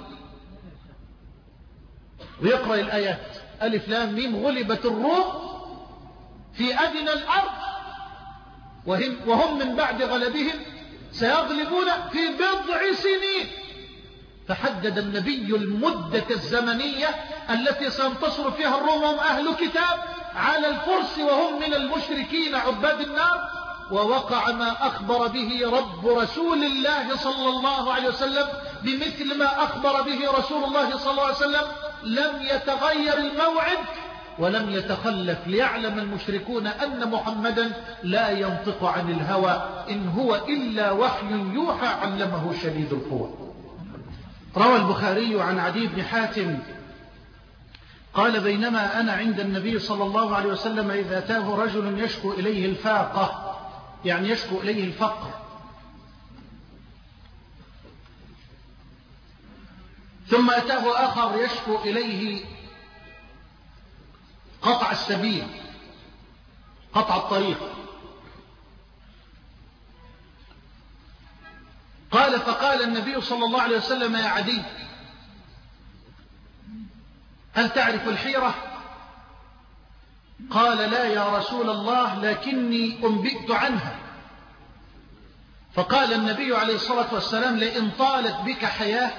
ويقرأ الآيات ألف لام ميم غلبت الروم في أدنى الأرض وهم, وهم من بعد غلبهم سيغلبون في بضع سنين. فحدد النبي المدة الزمنية التي سينتصر فيها الروم وهم أهل كتاب على الفرس وهم من المشركين عباد النار. ووقع ما أخبر به رب رسول الله صلى الله عليه وسلم بمثل ما أخبر به رسول الله صلى الله عليه وسلم. لم يتغير الموعد ولم يتخلف، ليعلم المشركون أن محمدا لا ينطق عن الهوى إن هو إلا وحي يوحى علمه شديد القوى. روى البخاري عن عدي بن حاتم قال بينما أنا عند النبي صلى الله عليه وسلم إذا أتاه رجل يشكو إليه الفاقة، يعني يشكو إليه الفقر، ثم أتاه آخر يشكو إليه قطع السبيل، قطع الطريق. قال فقال النبي صلى الله عليه وسلم يا عدي هل تعرف الحيرة؟ قال لا يا رسول الله لكني أنبئت عنها. فقال النبي عليه الصلاة والسلام لئن طالت بك حياة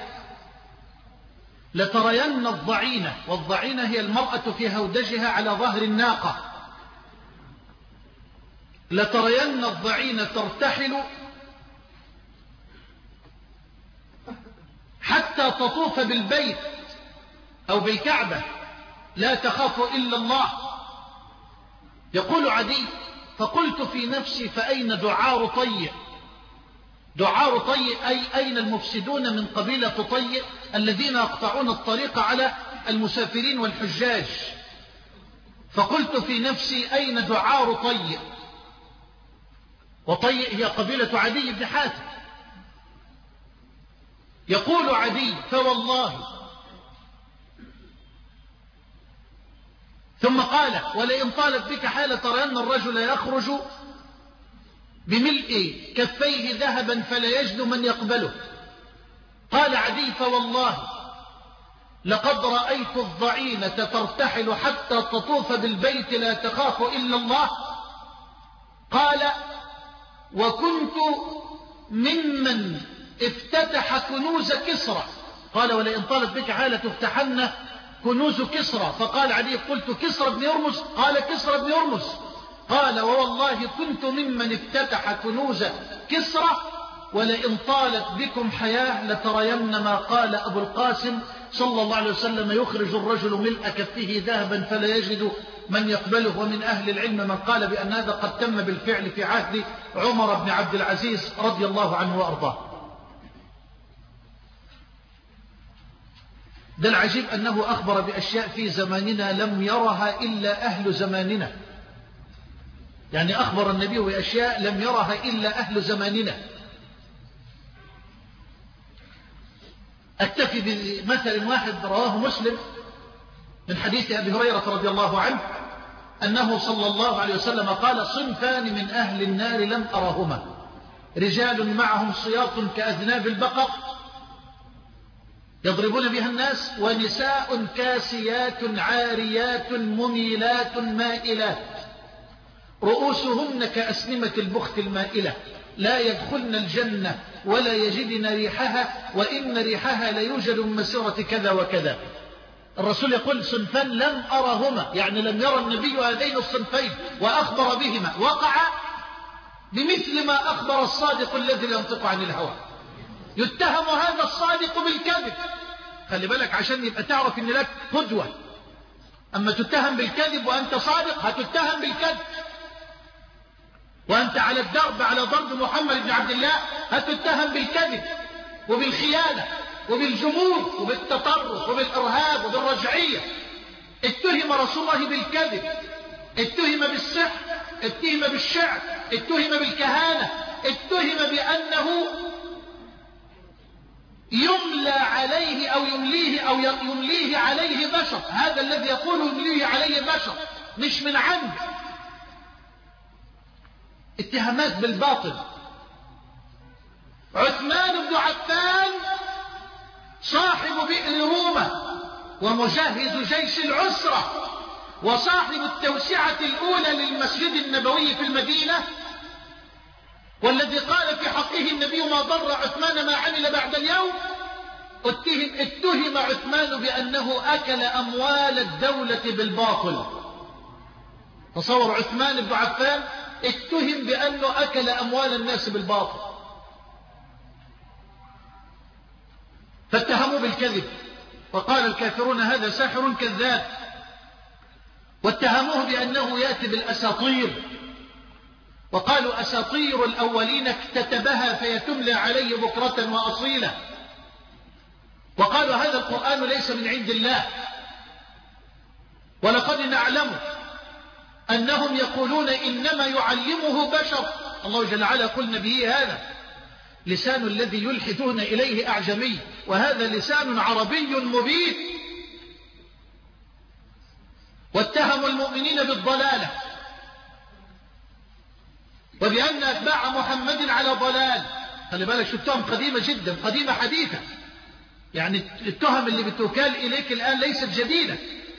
لترين الضعينة، والضعينة هي المرأة في هودجها على ظهر الناقة، لترين الضعينة ترتحل حتى تطوف بالبيت أو بالكعبة لا تخاف إلا الله. يقول عدي فقلت في نفسي فأين دعار طيء؟ دعار طيء أي أين المفسدون من قبيلة طيء الذين يقطعون الطريق على المسافرين والحجاج. فقلت في نفسي أين دعار طيء؟ وطيء هي قبيلة عدي بن حاتم. يقول عدي فوالله، ثم قال ولئن طالت بك حالة ترين الرجل يخرج بملء كفيه ذهبا فلا يجد من يقبله. قال عدي فوالله لقد رأيت الضعينة ترتحل حتى تطوف بالبيت لا تخاف إلا الله. قال وكنت ممن افتتح كنوز كسرى. قال ولئن طالت بك حالة تفتحن كنوز كسرى. فقال عدي قلت كسرى بن يرمز؟ قال كسرى بن يرمز. قال ووالله كنت ممن افتتح كنوز كسرى ولئن طالت بكم حياة لترين ما قال أبو القاسم صلى الله عليه وسلم يخرج الرجل ملء كفه ذهبا فلا يجد من يقبله. ومن أهل العلم من قال بأن هذا قد تم بالفعل في عهد عمر بن عبد العزيز رضي الله عنه وأرضاه. ده العجيب أنه أخبر بأشياء في زماننا لم يرها إلا أهل زماننا. يعني أخبر النبي بأشياء لم يرها إلا أهل زماننا. أكتفي بمثل واحد رواه مسلم من حديث أبي هريرة رضي الله عنه أنه صلى الله عليه وسلم قال صنفان من أهل النار لم أرهما رجال معهم صياط كأذناب البقر يضربون بها الناس ونساء كاسيات عاريات مميلات مائلات رؤوسهن كأسنمة البخت المائلة لا يدخلن الجنة ولا يجدن ريحها وإن ريحها ليوجد من مسيرة كذا وكذا. الرسول يقول صنفان لم أرهما، يعني لم يرى النبي هذين الصنفين وأخبر بهما، وقع بمثل ما أخبر الصادق الذي ينطق عن الهوى. يتهم هذا الصادق بالكذب. خلي بالك عشان يبقى تعرف ان لك قدوة. اما تتهم بالكذب وانت صادق هتتهم بالكذب، وانت على الدرب على ضرب محمد بن عبد الله هتتهم بالكذب وبالخيانة وبالجمود وبالتطرف وبالارهاب وبالرجعية. اتهم رسول الله بالكذب، اتهم بالسحر، اتهم بالشعر، اتهم بالكهانة، اتهم بأنه يملى عليه أو يمليه أو يمليه عليه بشر. هذا الذي يقول يمليه عليه بشر مش من عمد. اتهامات بالباطل. عثمان بن عفان صاحب بئر رومة ومجهز جيش العسرة وصاحب التوسعة الأولى للمسجد النبوي في المدينة، والذي قال في حقه النبي ما ضر عثمان ما عمل بعد اليوم، اتهم, اتهم عثمان بأنه أكل أموال الدولة بالباطل. تصور عثمان بن عفان اتهم بأنه أكل أموال الناس بالباطل، فاتهموا بالكذب وقال الكافرون هذا ساحر كذاب، واتهموه بأنه يأتي بالأساطير وقالوا أساطير الأولين اكتتبها فيتملى عليه بكرة وأصيلا، وقالوا هذا القرآن ليس من عند الله. ولقد نعلم أنهم يقولون إنما يعلمه بشر. الله جل وعلا قل نبيه هذا لسان الذي يلحدون إليه أعجمي وهذا لسان عربي مبين. واتهموا المؤمنين بالضلالة وبأن أتباع محمد على ضلال. خلي بالك شو التهم قديمة جدا، قديمة حديثة، يعني التهم اللي بتوكال إليك الآن ليست جديدة.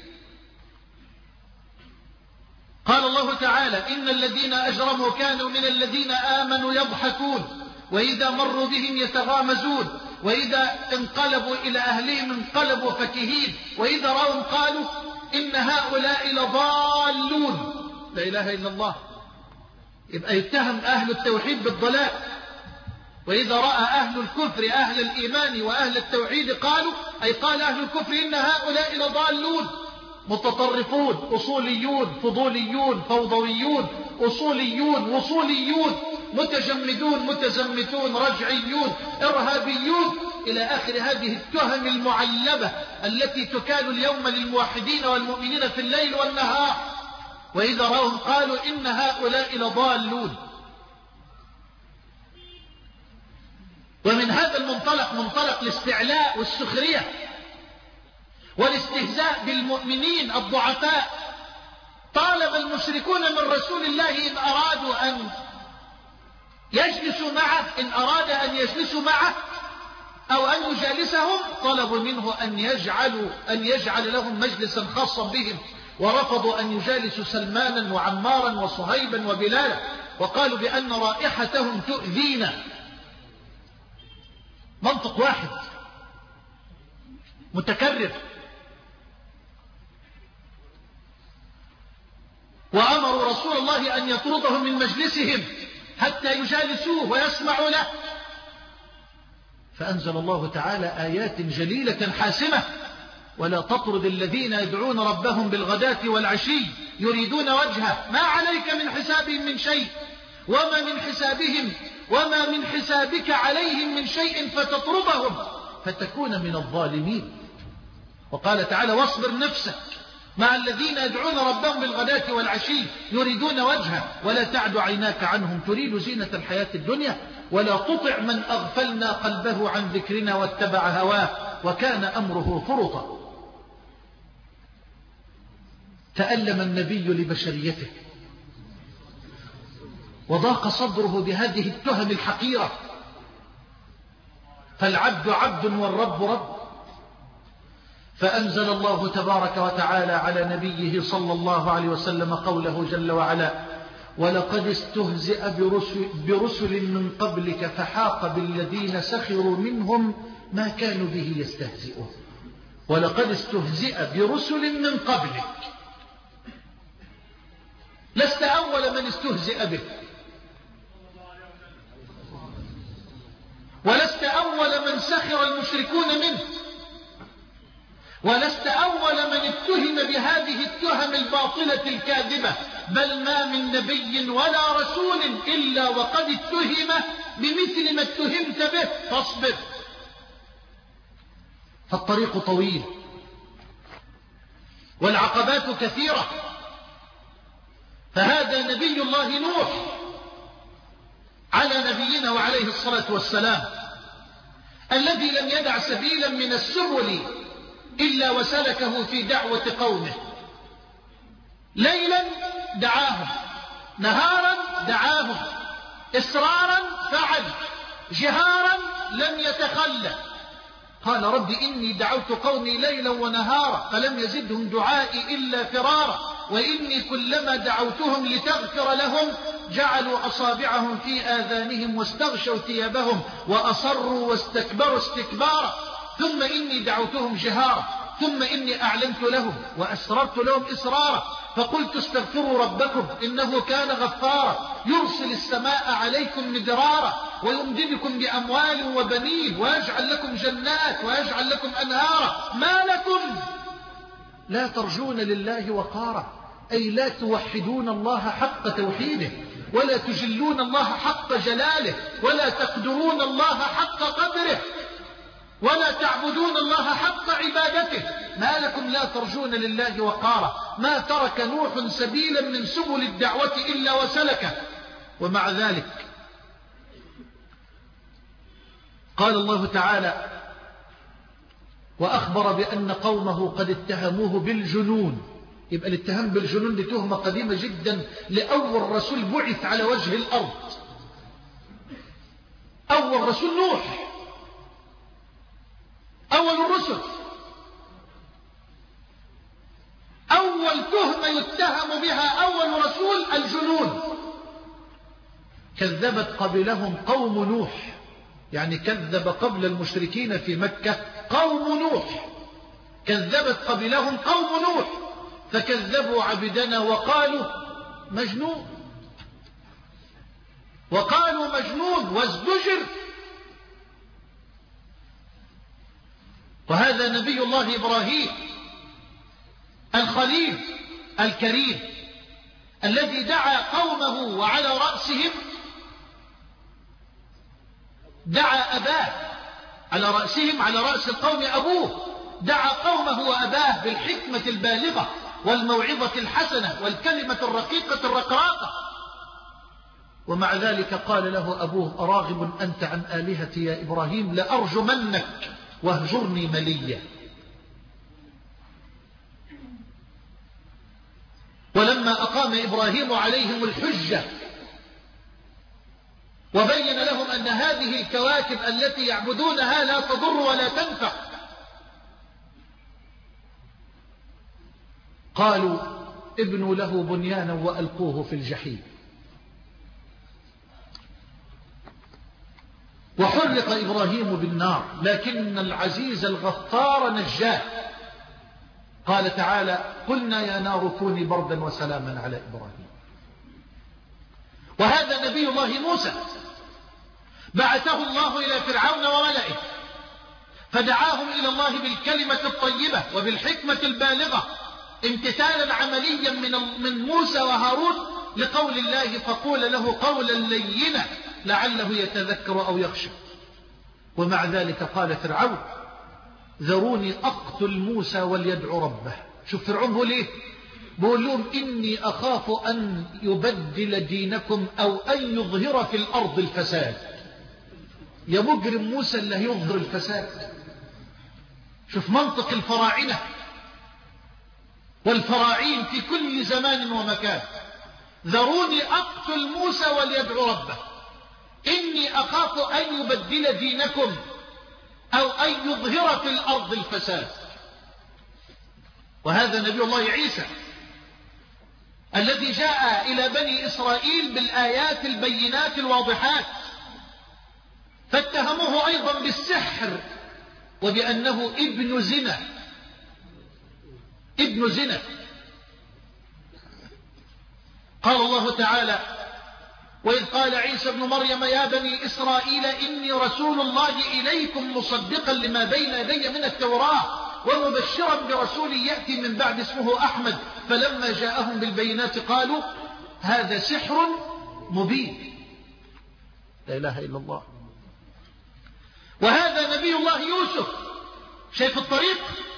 قال الله تعالى إن الذين أجرموا كانوا من الذين آمنوا يضحكون وإذا مروا بهم يتغامزون وإذا انقلبوا إلى أهلهم انقلبوا فكهين وإذا رأوا قالوا إن هؤلاء لضالون. لا إله إلا الله. يبقى يتهم أهل التوحيد بالضلال. وإذا رأى أهل الكفر أهل الإيمان وأهل التوحيد قالوا، أي قال أهل الكفر إن هؤلاء لضالون متطرفون أصوليون فضوليون فوضويون أصوليون وصوليون متجمدون متزمتون رجعيون إرهابيون إلى آخر هذه التهم المعلبة التي تكال اليوم للموحدين والمؤمنين في الليل والنهار. وإذا رأوهم قالوا إن هؤلاء لضالون. ومن هذا المنطلق، منطلق الاستعلاء والسخرية والاستهزاء بالمؤمنين الضعفاء، طالب المشركون من رسول الله إن أرادوا أن يجلسوا معه، إن أراد أن يجلسوا معه أو أن يجالسهم، طلبوا منه أن يجعلوا أن يجعل لهم مجلسا خاصا بهم، ورفضوا أن يجالسوا سلمانا وعمارا وصهيبا وبلالا، وقالوا بأن رائحتهم تؤذينا. منطق واحد متكرر. وأمروا رسول الله أن يطردهم من مجلسهم حتى يجالسوه ويسمعوا له، فأنزل الله تعالى آيات جليلة حاسمة: ولا تطرد الذين يدعون ربهم بالغداة والعشي يريدون وجهه ما عليك من حسابهم من شيء وما من حسابهم وما من حسابك عليهم من شيء فتطردهم فتكون من الظالمين. وقال تعالى: واصبر نفسك مع الذين يدعون ربهم بالغداة والعشي يريدون وجهه ولا تعد عيناك عنهم تريد زينة الحياة الدنيا ولا تطع من أغفلنا قلبه عن ذكرنا واتبع هواه وكان أمره فرطا. تألم النبي لبشريته وضاق صدره بهذه التهم الحقيرة، فالعبد عبد والرب رب. فأنزل الله تبارك وتعالى على نبيه صلى الله عليه وسلم قوله جل وعلا: ولقد استهزئ برسل, برسل من قبلك فحاق بالذين سخروا منهم ما كانوا به يستهزئون. ولقد استهزئ برسل من قبلك، لست أول من استهزئ به، ولست أول من سخر المشركون منه، ولست أول من اتهم بهذه التهم الباطلة الكاذبة، بل ما من نبي ولا رسول إلا وقد اتهم بمثل ما اتهمت به، فاصبر. فالطريق طويل والعقبات كثيرة. فهذا نبي الله نوح على نبينا وعليه الصلاة والسلام، الذي لم يدع سبيلا من السبل إلا وسلكه في دعوة قومه. ليلا دعاهم، نهارا دعاهم، إسرارا فعل، جهارا لم يتخلى. قال: رب إني دعوت قومي ليلا ونهارا فلم يزدهم دعائي إلا فرارا وإني كلما دعوتهم لتغفر لهم جعلوا أصابعهم في آذانهم واستغشوا ثيابهم وأصروا واستكبروا استكبارا ثم إني دعوتهم جهارا ثم إني أعلنت لهم وأسررت لهم إسرارا فقلت استغفروا ربكم إنه كان غفارا يرسل السماء عليكم مدرارا ويمددكم بأموال وبنين ويجعل لكم جنات ويجعل لكم أنهارا ما لكم لا ترجون لله وقارا، أي لا توحدون الله حق توحيده ولا تجلون الله حق جلاله ولا تقدرون الله حق قدره ولا تعبدون الله حق عبادته. ما لكم لا ترجون لله وقارا. ما ترك نوح سبيلا من سبل الدعوة إلا وسلكه. ومع ذلك قال الله تعالى: وأخبر بأن قومه قد اتهموه بالجنون. يبقى الاتهام بالجنون دي تهمة قديمة جدا لأول رسول بعث على وجه الأرض. أول رسول نوح، أول الرسل، أول تهمة يتهم بها أول رسول الجنون. كذبت قبلهم قوم نوح، يعني كذب قبل المشركين في مكة قوم نوح، كذبت قبلهم قوم نوح فكذبوا عبدنا وقالوا مجنون، وقالوا مجنون وازدجر وهذا نبي الله إبراهيم الخليل الكريم الذي دعا قومه وعلى رأسهم دعا أباه، على رأسهم على رأس القوم أبوه، دعا قومه وأباه بالحكمة البالغة والموعظة الحسنة والكلمة الرقيقة الرقراقة. ومع ذلك قال له أبوه: أراغب أنت عن آلهتي يا إبراهيم؟ لأرجمنك واهجرني مليا. ولما أقام إبراهيم عليهم الحجة وبين لهم أن هذه الكواكب التي يعبدونها لا تضر ولا تنفع، قالوا: ابنوا له بنيانا وألقوه في الجحيم. وحرق إبراهيم بالنار، لكن العزيز الغفار نجاه. قال تعالى: قلنا يا نار كوني بردا وسلاما على إبراهيم. وهذا نبي الله موسى بعثه الله إلى فرعون وملئه فدعاهم إلى الله بالكلمة الطيبة وبالحكمة البالغة امتثالا عمليا من من موسى وهارون لقول الله: فقول له قولا لينا لعله يتذكر أو يخشى. ومع ذلك قال فرعون: ذروني أقتل موسى وليدعو ربه. شوف فرعون بيقول إيه؟ بيقول لهم: إني أخاف أن يبدل دينكم أو أن يظهر في الأرض الفساد. يا مجرم موسى اللي هيظهر الفساد. شوف منطق الفراعنة والفراعين في كل زمان ومكان: ذروني أقتل موسى وليدعو ربه، إني أخاف أن يبدل دينكم أو أن يظهر في الأرض الفساد. وهذا نبي الله عيسى الذي جاء إلى بني إسرائيل بالآيات البينات الواضحات، فاتهموه أيضا بالسحر وبأنه ابن زنا ابن زنا قال الله تعالى: وإذ قال عيسى ابن مريم يا بني إسرائيل إني رسول الله إليكم مصدقا لما بين يدي من التوراة ومبشرا برسول يأتي من بعد اسمه أحمد. فلما جاءهم بالبينات قالوا هذا سحر مبين. لا إله إلا الله. وهذا نبي الله يوسف، شايف الطريق؟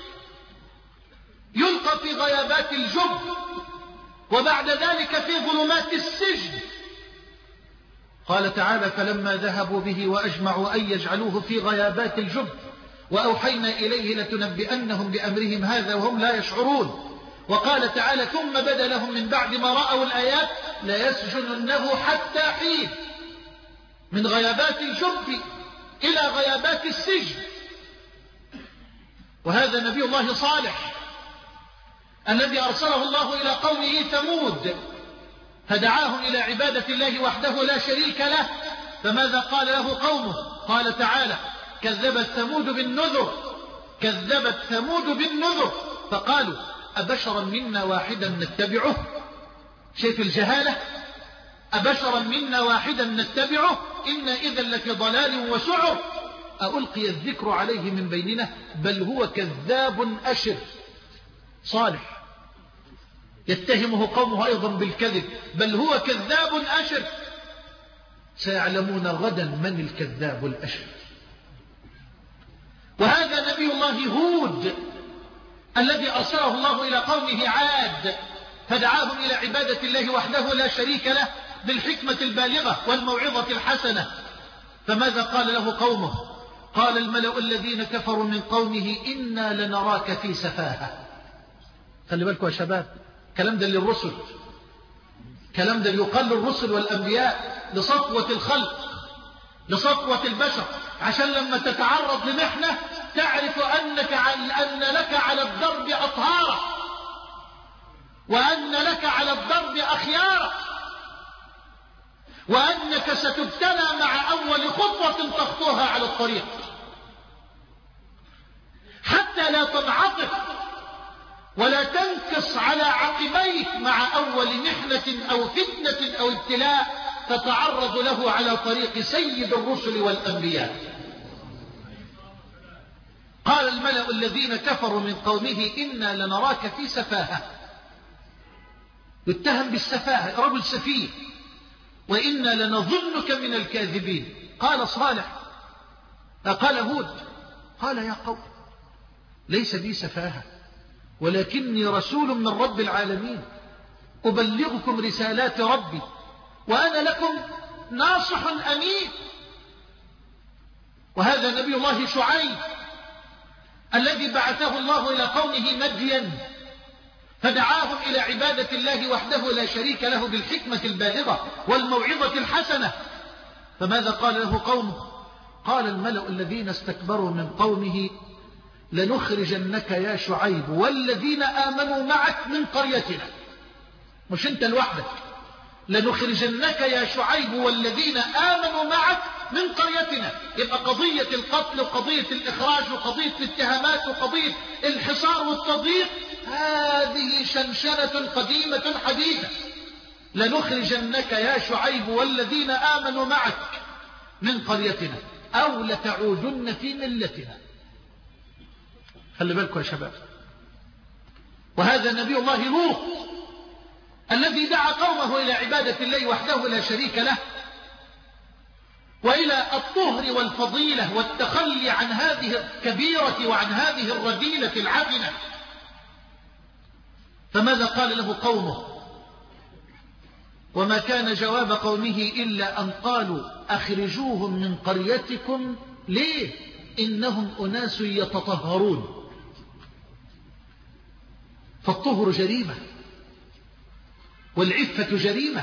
يلقى في غيابات الجب وبعد ذلك في ظلمات السجن. قال تعالى: فلما ذهبوا به وأجمعوا أن يجعلوه في غيابات الجب وأوحينا إليه لتنبئنهم بأمرهم هذا وهم لا يشعرون. وقال تعالى: ثم بدا لهم من بعد ما رأوا الآيات ليسجننه حتى حين. من غيابات الجب إلى غيابات السجن. وهذا نبي الله صالح الذي أرسله الله إلى قومه ثمود فدعاهم إلى عبادة الله وحده لا شريك له. فماذا قال له قومه؟ قال تعالى: كذبت ثمود بالنذر كذبت ثمود بالنذر فقالوا أبشرا منا واحدا نتبعه. شايف الجهالة؟ أبشرا منا واحدا نتبعه إنا إذا لفي ضلال وسعر ألقي الذكر عليه من بيننا بل هو كذاب أشر. صالح يتهمه قومه أيضا بالكذب بل هو كذاب أشر. سيعلمون غدا من الكذاب الأشر. وهذا نبي الله هود الذي أرسله الله إلى قومه عاد فدعاهم إلى عبادة الله وحده لا شريك له بالحكمة البالغة والموعظة الحسنة. فماذا قال له قومه؟ قال الملأ الذين كفروا من قومه إنا لنراك في سفاهة. خلي بالكم يا شباب، كلام ده للرسل، كلام ده يقال للرسل والأنبياء لصفوة الخلق لصفوة البشر، عشان لما تتعرض لمحنة تعرف أنك أن لك على الضرب أطهارا وأن لك على الضرب أخيارا وأنك ستبتلى مع أول خطوة تخطوها على الطريق حتى لا تنعطف ولا تنكص على عقبيك مع أول محنة أو فتنة أو ابتلاء تتعرض له على طريق سيد الرسل والأنبياء. قال الملأ الذين كفروا من قومه إنا لنراك في سفاهة، يتهم بالسفاهة، رجل سفيه، وإنا لنظنك من الكاذبين. قال صالح قال هود قال يا قوم ليس بي سفاهة ولكني رسول من رب العالمين أبلغكم رسالات ربي وأنا لكم ناصح أمين. وهذا نبي الله شعيب الذي بعثه الله إلى قومه مدين فدعاهم إلى عبادة الله وحده لا شريك له بالحكمة البالغة والموعظة الحسنة. فماذا قال له قومه؟ قال الملأ الذين استكبروا من قومه لنخرجنك يا شعيب والذين آمنوا معك من قريتنا. مش انت لوحدك، لنخرجنك يا شعيب والذين آمنوا معك من قريتنا. يبقى قضية القتل وقضية الإخراج وقضية الاتهامات وقضية الحصار والتضييق هذه شنشنة قديمة حديثة. لنخرجنك يا شعيب والذين آمنوا معك من قريتنا أو لتعودن في ملتنا. خلي بالكم يا شباب. وهذا نبي الله لوط الذي دعا قومه إلى عبادة الله وحده لا شريك له وإلى الطهر والفضيلة والتخلي عن هذه الكبيرة وعن هذه الرذيلة العفنة. فماذا قال له قومه؟ وما كان جواب قومه إلا أن قالوا أخرجوهم من قريتكم. ليه؟ إنهم أناس يتطهرون. فالطهر جريمة والعفة جريمة،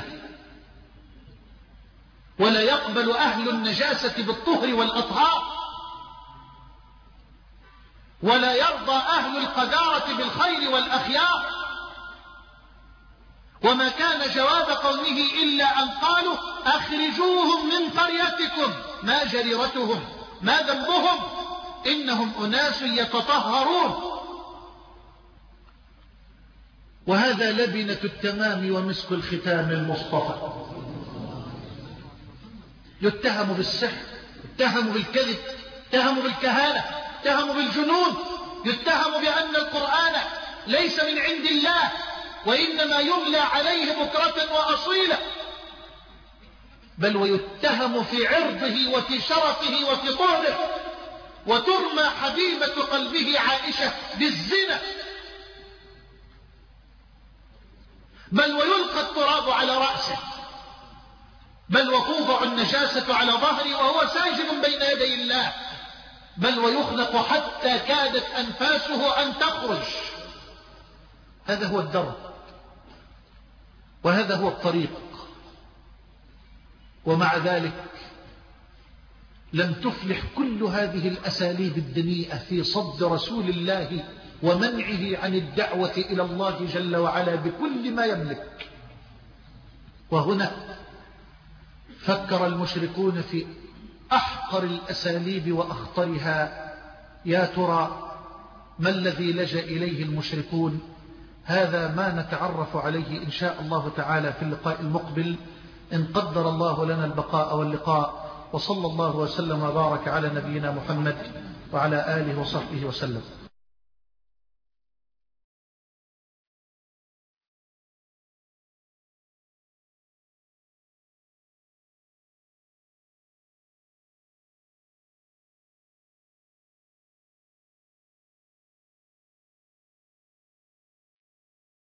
ولا يقبل أهل النجاسة بالطهر والأطهار، ولا يرضى أهل القذارة بالخير والأخيار. وما كان جواب قومه إلا أن قالوا أخرجوهم من قريتكم. ما جريرتهم؟ ما ذنبهم؟ إنهم أناس يتطهرون. وهذا لبنة التمام ومسك الختام المصطفى. يتهم بالسحر، يتهم بالكذب، يتهم بالكهانة، يتهم بالجنون، يتهم بأن القرآن ليس من عند الله وإنما يملى عليه بكرة وأصيلة، بل ويتهم في عرضه وفي شرفه وفي طهره، وترمى حبيبة قلبه عائشة بالزنا، بل ويلقى التراب على رأسه، بل وتوضع النجاسة على ظهره وهو ساجد بين يدي الله، بل ويخنق حتى كادت أنفاسه أن تخرج. هذا هو الدرب وهذا هو الطريق. ومع ذلك لم تفلح كل هذه الأساليب الدنيئة في صد رسول الله ومنعه عن الدعوة إلى الله جل وعلا بكل ما يملك. وهنا فكر المشركون في أحقر الأساليب وأخطرها. يا ترى ما الذي لجأ إليه المشركون؟ هذا ما نتعرف عليه إن شاء الله تعالى في اللقاء المقبل إن قدر الله لنا البقاء واللقاء. وصلى الله وسلم وبارك على نبينا محمد وعلى آله وصحبه وسلم.